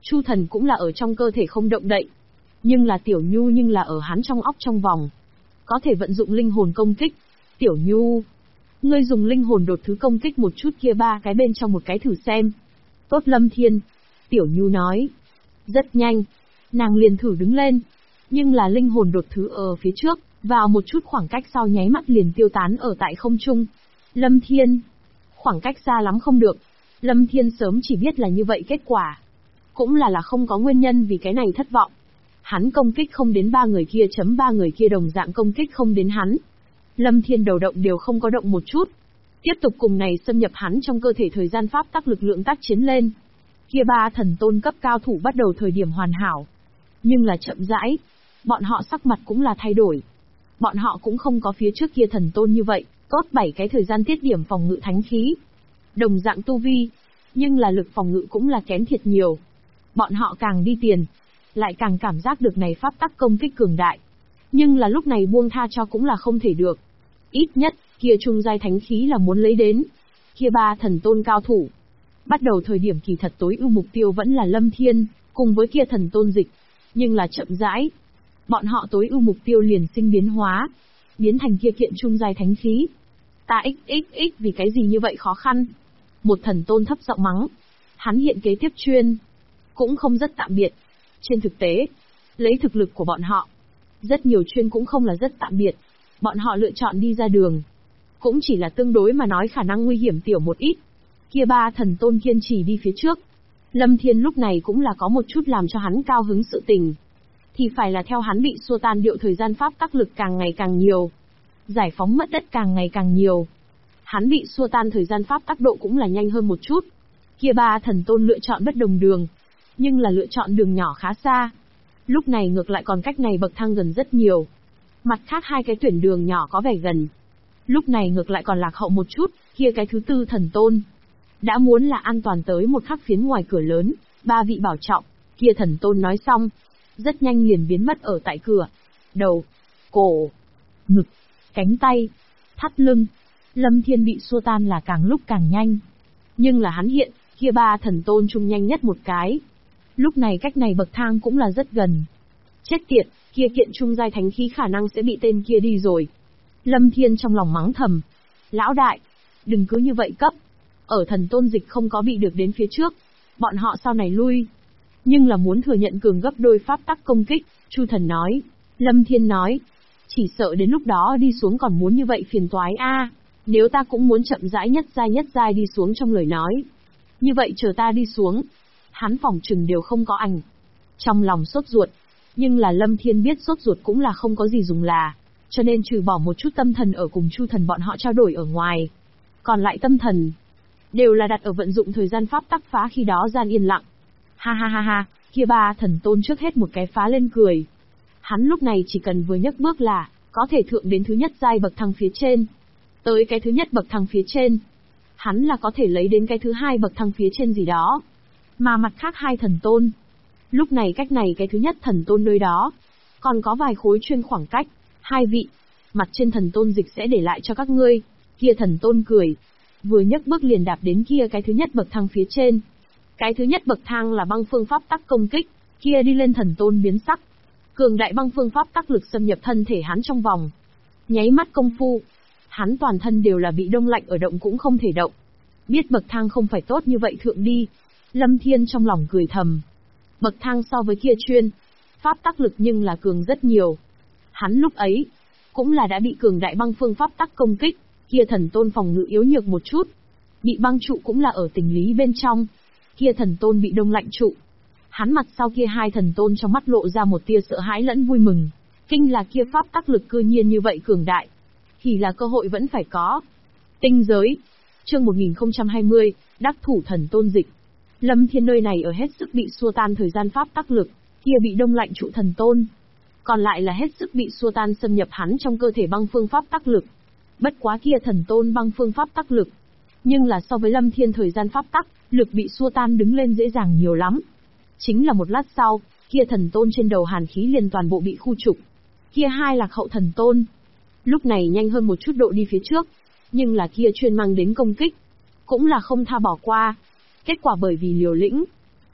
Speaker 1: Chu Thần cũng là ở trong cơ thể không động đậy. Nhưng là Tiểu Nhu nhưng là ở hắn trong óc trong vòng. Có thể vận dụng linh hồn công kích. Tiểu Nhu, ngươi dùng linh hồn đột thứ công kích một chút kia 3 cái bên trong một cái thử xem. Tốt Lâm Thiên. Tiểu Nhu nói. Rất nhanh. Nàng liền thử đứng lên. Nhưng là linh hồn đột thứ ở phía trước, vào một chút khoảng cách sau nháy mắt liền tiêu tán ở tại không trung. Lâm Thiên. Khoảng cách xa lắm không được. Lâm Thiên sớm chỉ biết là như vậy kết quả. Cũng là không có nguyên nhân vì cái này thất vọng. Hắn công kích không đến 3 người kia chấm 3 người kia đồng dạng công kích không đến hắn. Lâm Thiên đầu động đều không có động một chút. Tiếp tục cùng này xâm nhập hắn trong cơ thể thời gian pháp tắc lực lượng tác chiến lên. Kia 3 thần tôn cấp cao thủ bắt đầu thời điểm hoàn hảo. Nhưng là chậm rãi. Bọn họ sắc mặt cũng là thay đổi. Bọn họ cũng không có phía trước kia thần tôn như vậy, tốt 7 cái thời gian tiết điểm phòng ngự thánh khí. Đồng dạng tu vi. Nhưng là lực phòng ngự cũng là kém thiệt nhiều. Bọn họ càng đi tiền. Lại càng cảm giác được này pháp tắc công kích cường đại. Nhưng là lúc này buông tha cho cũng là không thể được. Ít nhất, kia trung giai thánh khí là muốn lấy đến. Kia 3 thần tôn cao thủ. Bắt đầu thời điểm kỳ thật tối ưu mục tiêu vẫn là Lâm Thiên, cùng với kia thần tôn dịch. Nhưng là chậm rãi. Bọn họ tối ưu mục tiêu liền sinh biến hóa. Biến thành kia kiện trung giai thánh khí. Ta xxx vì cái gì như vậy khó khăn. Một thần tôn thấp giọng mắng. Hắn hiện kế tiếp chuyên. Cũng không rất tạm biệt. Trên thực tế, lấy thực lực của bọn họ, rất nhiều chuyên cũng không là rất tạm biệt. Bọn họ lựa chọn đi ra đường. Cũng chỉ là tương đối mà nói khả năng nguy hiểm tiểu một ít. Kia 3 thần tôn kiên trì đi phía trước. Lâm Thiên lúc này cũng là có một chút làm cho hắn cao hứng sự tình. Thì phải là theo hắn bị xua tan điệu thời gian pháp tắc lực càng ngày càng nhiều. Giải phóng mất đất càng ngày càng nhiều. Hắn bị xua tan thời gian pháp tắc độ cũng là nhanh hơn một chút. Kia 3 thần tôn lựa chọn bất đồng đường. Nhưng là lựa chọn đường nhỏ khá xa. Lúc này ngược lại còn cách này bậc thang gần rất nhiều. Mặt khác 2 cái tuyển đường nhỏ có vẻ gần. Lúc này ngược lại còn lạc hậu một chút, kia cái thứ 4 thần tôn. Đã muốn là an toàn tới một khắc phiến ngoài cửa lớn, 3 vị bảo trọng, kia thần tôn nói xong. Rất nhanh liền biến mất ở tại cửa. Đầu, cổ, ngực, cánh tay, thắt lưng. Lâm Thiên bị xua tan là càng lúc càng nhanh. Nhưng là hắn hiện, kia 3 thần tôn chung nhanh nhất một cái. Lúc này cách này bậc thang cũng là rất gần. Chết tiệt, kia kiện trung giai thánh khí khả năng sẽ bị tên kia đi rồi. Lâm Thiên trong lòng mắng thầm. Lão đại, đừng cứ như vậy cấp. Ở thần tôn dịch không có bị được đến phía trước. Bọn họ sau này lui. Nhưng là muốn thừa nhận cường gấp đôi pháp tắc công kích, Chu Thần nói. Lâm Thiên nói. Chỉ sợ đến lúc đó đi xuống còn muốn như vậy phiền toái a. Nếu ta cũng muốn chậm rãi nhất giai đi xuống trong lời nói. Như vậy chờ ta đi xuống. Hắn phỏng chừng đều không có ảnh. Trong lòng sốt ruột. Nhưng là Lâm Thiên biết sốt ruột cũng là không có gì dùng là. Cho nên trừ bỏ một chút tâm thần ở cùng Chu Thần bọn họ trao đổi ở ngoài. Còn lại tâm thần. Đều là đặt ở vận dụng thời gian pháp tắc phá khi đó gian yên lặng. Ha ha ha ha, kia 3 thần tôn trước hết một cái phá lên cười. Hắn lúc này chỉ cần vừa nhấc bước là, có thể thượng đến thứ nhất giai bậc thang phía trên. Tới cái thứ nhất bậc thang phía trên. Hắn là có thể lấy đến cái thứ 2 bậc thang phía trên gì đó. Mà mặt khác 2 thần tôn. Lúc này cách này cái thứ nhất thần tôn nơi đó. Còn có vài khối chuyên khoảng cách. 2 vị. Mặt trên thần tôn dịch sẽ để lại cho các ngươi. Kia thần tôn cười. Vừa nhấc bước liền đạp đến kia cái thứ nhất bậc thang phía trên. Cái thứ nhất bậc thang là băng phương pháp tắc công kích. Kia đi lên thần tôn biến sắc. Cường đại băng phương pháp tắc lực xâm nhập thân thể hắn trong vòng. Nháy mắt công phu. Hắn toàn thân đều là bị đông lạnh ở động cũng không thể động. Biết bậc thang không phải tốt như vậy thượng đi. Lâm Thiên trong lòng cười thầm. Bậc thang so với kia chuyên. Pháp tắc lực nhưng là cường rất nhiều. Hắn lúc ấy. Cũng là đã bị cường đại băng phương pháp tắc công kích. Kia thần tôn phòng ngự yếu nhược một chút. Bị băng trụ cũng là ở tình lý bên trong. Kia thần tôn bị đông lạnh trụ. Hắn mặt sau kia 2 thần tôn trong mắt lộ ra một tia sợ hãi lẫn vui mừng. Kinh là kia pháp tắc lực cư nhiên như vậy cường đại. Thì là cơ hội vẫn phải có. Tinh giới. Chương 1020, đắc thủ thần tôn dịch. Lâm Thiên nơi này ở hết sức bị xua tan thời gian pháp tắc lực, kia bị đông lạnh trụ thần tôn. Còn lại là hết sức bị xua tan xâm nhập hắn trong cơ thể băng phương pháp tắc lực. Bất quá kia thần tôn băng phương pháp tắc lực. Nhưng là so với Lâm Thiên thời gian pháp tắc, lực bị xua tan đứng lên dễ dàng nhiều lắm. Chính là một lát sau, kia thần tôn trên đầu hàn khí liền toàn bộ bị khu trục. Kia 2 lạc hậu thần tôn. Lúc này nhanh hơn một chút độ đi phía trước. Nhưng là kia chuyên mang đến công kích. Cũng là không tha bỏ qua. Kết quả bởi vì liều lĩnh.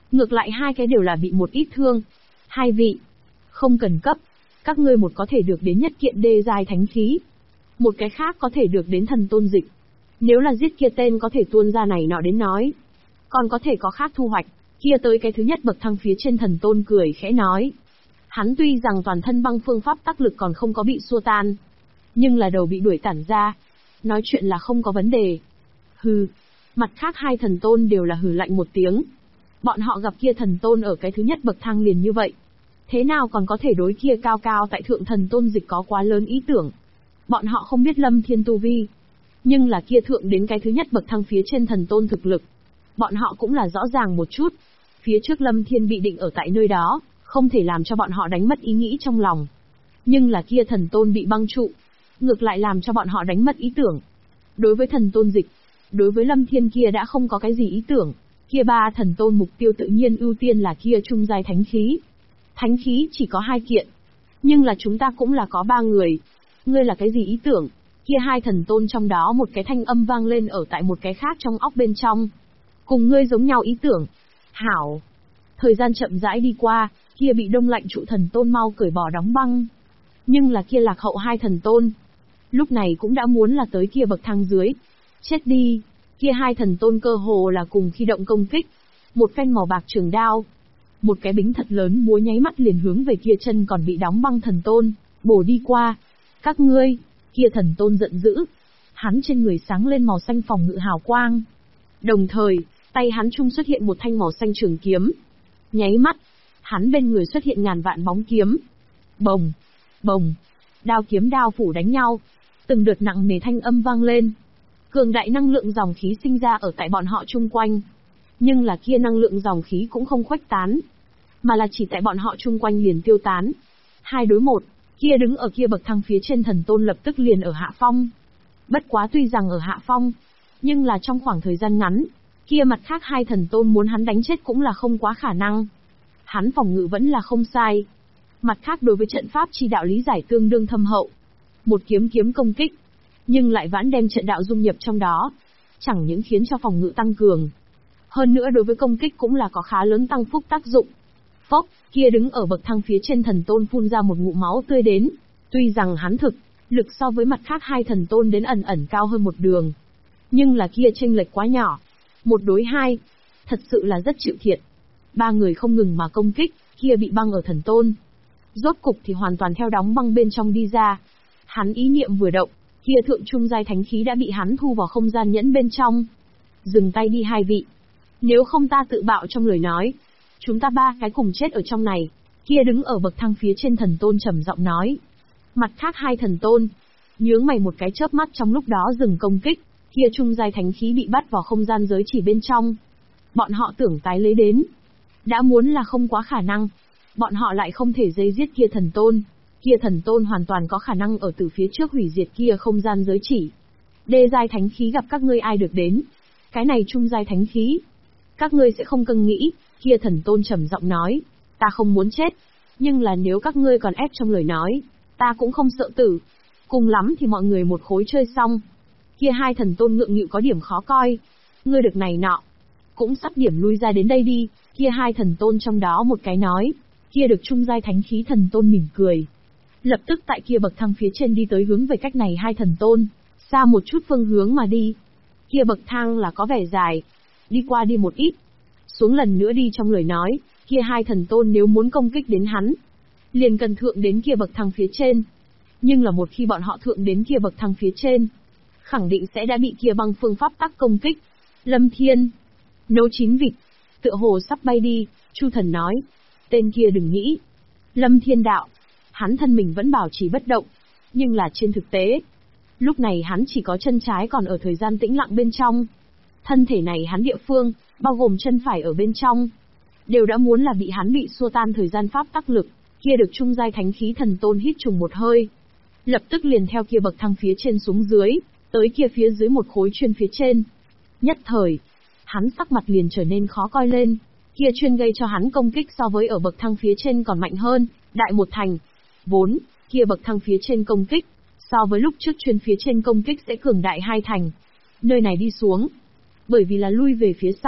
Speaker 1: Ngược lại hai cái đều là bị một ít thương. Hai vị, không cần cấp. Các ngươi một có thể được đến nhất kiện đê giai thánh khí. Một cái khác có thể được đến thần tôn dịch. Nếu là giết kia tên có thể tuôn ra này nọ đến nói. Còn có thể có khác thu hoạch. Kia tới cái thứ nhất bậc thang phía trên thần tôn cười khẽ nói. Hắn tuy rằng toàn thân băng phương pháp tác lực còn không có bị xua tan. Nhưng là đầu bị đuổi tản ra. Nói chuyện là không có vấn đề. Hừ. Mặt khác hai thần tôn đều là hừ lạnh một tiếng. Bọn họ gặp kia thần tôn ở cái thứ nhất bậc thang liền như vậy. Thế nào còn có thể đối kia cao cao tại thượng thần tôn dịch có quá lớn ý tưởng. Bọn họ không biết Lâm Thiên tu vi. Nhưng là kia thượng đến cái thứ nhất bậc thang phía trên thần tôn thực lực. Bọn họ cũng là rõ ràng một chút. Phía trước Lâm Thiên bị định ở tại nơi đó, không thể làm cho bọn họ đánh mất ý nghĩ trong lòng. Nhưng là kia thần tôn bị băng trụ. Ngược lại làm cho bọn họ đánh mất ý tưởng. Đối với thần tôn dịch, đối với Lâm Thiên kia đã không có cái gì ý tưởng. Kia ba thần tôn mục tiêu tự nhiên ưu tiên là kia trung giai thánh khí. Thánh khí chỉ có 2 kiện. Nhưng là chúng ta cũng là có 3 người. Ngươi là cái gì ý tưởng? Kia hai thần tôn trong đó một cái thanh âm vang lên ở tại một cái khác trong óc bên trong. Cùng ngươi giống nhau ý tưởng. Hảo. Thời gian chậm rãi đi qua, kia bị đông lạnh trụ thần tôn mau cởi bỏ đóng băng. Nhưng là kia lạc hậu hai thần tôn. Lúc này cũng đã muốn là tới kia bậc thang dưới. Chết đi. Kia hai thần tôn cơ hồ là cùng khi động công kích. Một phen màu bạc trường đao. Một cái bính thật lớn múa nháy mắt liền hướng về kia chân còn bị đóng băng thần tôn, bổ đi qua. Các ngươi, kia thần tôn giận dữ. Hắn trên người sáng lên màu xanh phòng ngự hào quang. Đồng thời, tay hắn trung xuất hiện một thanh màu xanh trường kiếm. Nháy mắt, hắn bên người xuất hiện ngàn vạn bóng kiếm. Bồng, bồng, đao kiếm đao phủ đánh nhau. Từng đợt nặng nề thanh âm vang lên. Cường đại năng lượng dòng khí sinh ra ở tại bọn họ chung quanh. Nhưng là kia năng lượng dòng khí cũng không khuếch tán, mà là chỉ tại bọn họ chung quanh liền tiêu tán. 2 đối 1, kia đứng ở kia bậc thang phía trên thần tôn lập tức liền ở hạ phong. Bất quá tuy rằng ở hạ phong, nhưng là trong khoảng thời gian ngắn, kia mặt khác hai thần tôn muốn hắn đánh chết cũng là không quá khả năng. Hắn phòng ngự vẫn là không sai. Mặt khác đối với trận pháp chi đạo lý giải tương đương thâm hậu. Một kiếm kiếm công kích, nhưng lại vãn đem trận đạo dung nhập trong đó. Chẳng những khiến cho phòng ngự tăng cường. Hơn nữa đối với công kích cũng là có khá lớn tăng phúc tác dụng. Phốc, kia đứng ở bậc thang phía trên thần tôn phun ra một ngụm máu tươi đến. Tuy rằng hắn thực, lực so với mặt khác hai thần tôn đến ẩn ẩn cao hơn một đường. Nhưng là kia chênh lệch quá nhỏ. 1 đối 2. Thật sự là rất chịu thiệt. 3 người không ngừng mà công kích, kia bị băng ở thần tôn. Rốt cục thì hoàn toàn theo đóng băng bên trong đi ra. Hắn ý niệm vừa động, kia thượng trung giai thánh khí đã bị hắn thu vào không gian nhẫn bên trong. Dừng tay đi hai vị. Nếu không ta tự bạo trong lời nói, chúng ta 3 cái cùng chết ở trong này. Kia đứng ở bậc thang phía trên thần tôn trầm giọng nói. Mặt khác hai thần tôn, nhướng mày một cái chớp mắt trong lúc đó dừng công kích, kia trung giai thánh khí bị bắt vào không gian giới chỉ bên trong. Bọn họ tưởng tái lấy đến, đã muốn là không quá khả năng. Bọn họ lại không thể dây giết kia thần tôn. Kia thần tôn hoàn toàn có khả năng ở từ phía trước hủy diệt kia không gian giới chỉ. Đê giai thánh khí gặp các ngươi ai được đến? Cái này trung giai thánh khí, các ngươi sẽ không cân nghĩ. Kia thần tôn trầm giọng nói, ta không muốn chết, nhưng là nếu các ngươi còn ép trong lời nói, ta cũng không sợ tử. Cùng lắm thì mọi người một khối chơi xong. Kia hai thần tôn ngượng nghịu có điểm khó coi. Ngươi được này nọ, cũng sắp điểm lui ra đến đây đi. Kia hai thần tôn trong đó một cái nói, kia được trung giai thánh khí thần tôn mỉm cười. Lập tức tại kia bậc thang phía trên đi tới hướng về cách này hai thần tôn, xa một chút phương hướng mà đi. Kia bậc thang là có vẻ dài, đi qua đi một ít, xuống lần nữa đi trong lời nói, kia hai thần tôn nếu muốn công kích đến hắn, liền cần thượng đến kia bậc thang phía trên. Nhưng là một khi bọn họ thượng đến kia bậc thang phía trên, khẳng định sẽ đã bị kia băng phương pháp tắc công kích. Lâm Thiên, nấu chín vịt, tựa hồ sắp bay đi, Chu Thần nói, tên kia đừng nghĩ. Lâm Thiên đạo, hắn thân mình vẫn bảo trì bất động, nhưng là trên thực tế, lúc này hắn chỉ có chân trái còn ở thời gian tĩnh lặng bên trong. Thân thể này hắn địa phương, bao gồm chân phải ở bên trong, đều đã muốn là bị hắn bị xua tan thời gian pháp tắc lực. Kia được trung giai thánh khí thần tôn hít trùng một hơi, lập tức liền theo kia bậc thang phía trên xuống dưới, tới kia phía dưới một khối chuyên phía trên. Nhất thời, hắn sắc mặt liền trở nên khó coi lên. Kia chuyên gây cho hắn công kích so với ở bậc thang phía trên còn mạnh hơn, đại một thành. Vốn, kia bậc thang phía trên công kích, so với lúc trước chuyên phía trên công kích sẽ cường đại 2 thành. Nơi này đi xuống, bởi vì là lui về phía sau,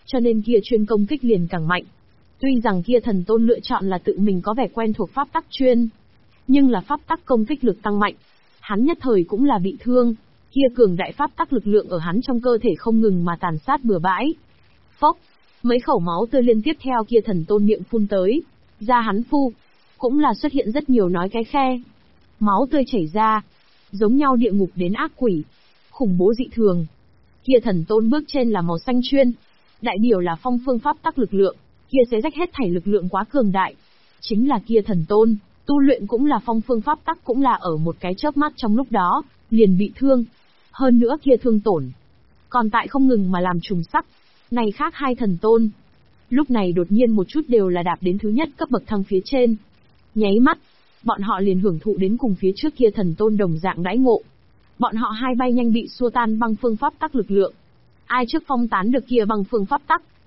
Speaker 1: cho nên kia chuyên công kích liền càng mạnh. Tuy rằng kia thần tôn lựa chọn là tự mình có vẻ quen thuộc pháp tắc chuyên, nhưng là pháp tắc công kích lực tăng mạnh. Hắn nhất thời cũng là bị thương, kia cường đại pháp tắc lực lượng ở hắn trong cơ thể không ngừng mà tàn sát bừa bãi. Phốc, mấy khẩu máu tươi liên tiếp theo kia thần tôn miệng phun tới, da hắn phu, cũng là xuất hiện rất nhiều nói cái khe. Máu tươi chảy ra, giống nhau địa ngục đến ác quỷ, khủng bố dị thường. Kia thần tôn bước trên là màu xanh chuyên, đại biểu là phong phương pháp tắc lực lượng, kia sẽ rách hết thảy lực lượng quá cường đại. Chính là kia thần tôn, tu luyện cũng là phong phương pháp tắc, cũng là ở một cái chớp mắt trong lúc đó, liền bị thương. Hơn nữa kia thương tổn, còn tại không ngừng mà làm trùng sắc. Này khác hai thần tôn, lúc này đột nhiên một chút đều là đạp đến thứ nhất cấp bậc thăng phía trên. Nháy mắt, bọn họ liền hưởng thụ đến cùng phía trước kia thần tôn đồng dạng đãi ngộ. Bọn họ hai bay nhanh bị xua tan băng phương pháp tắc lực lượng. Ai trước phong tán được kia băng phương pháp tắc,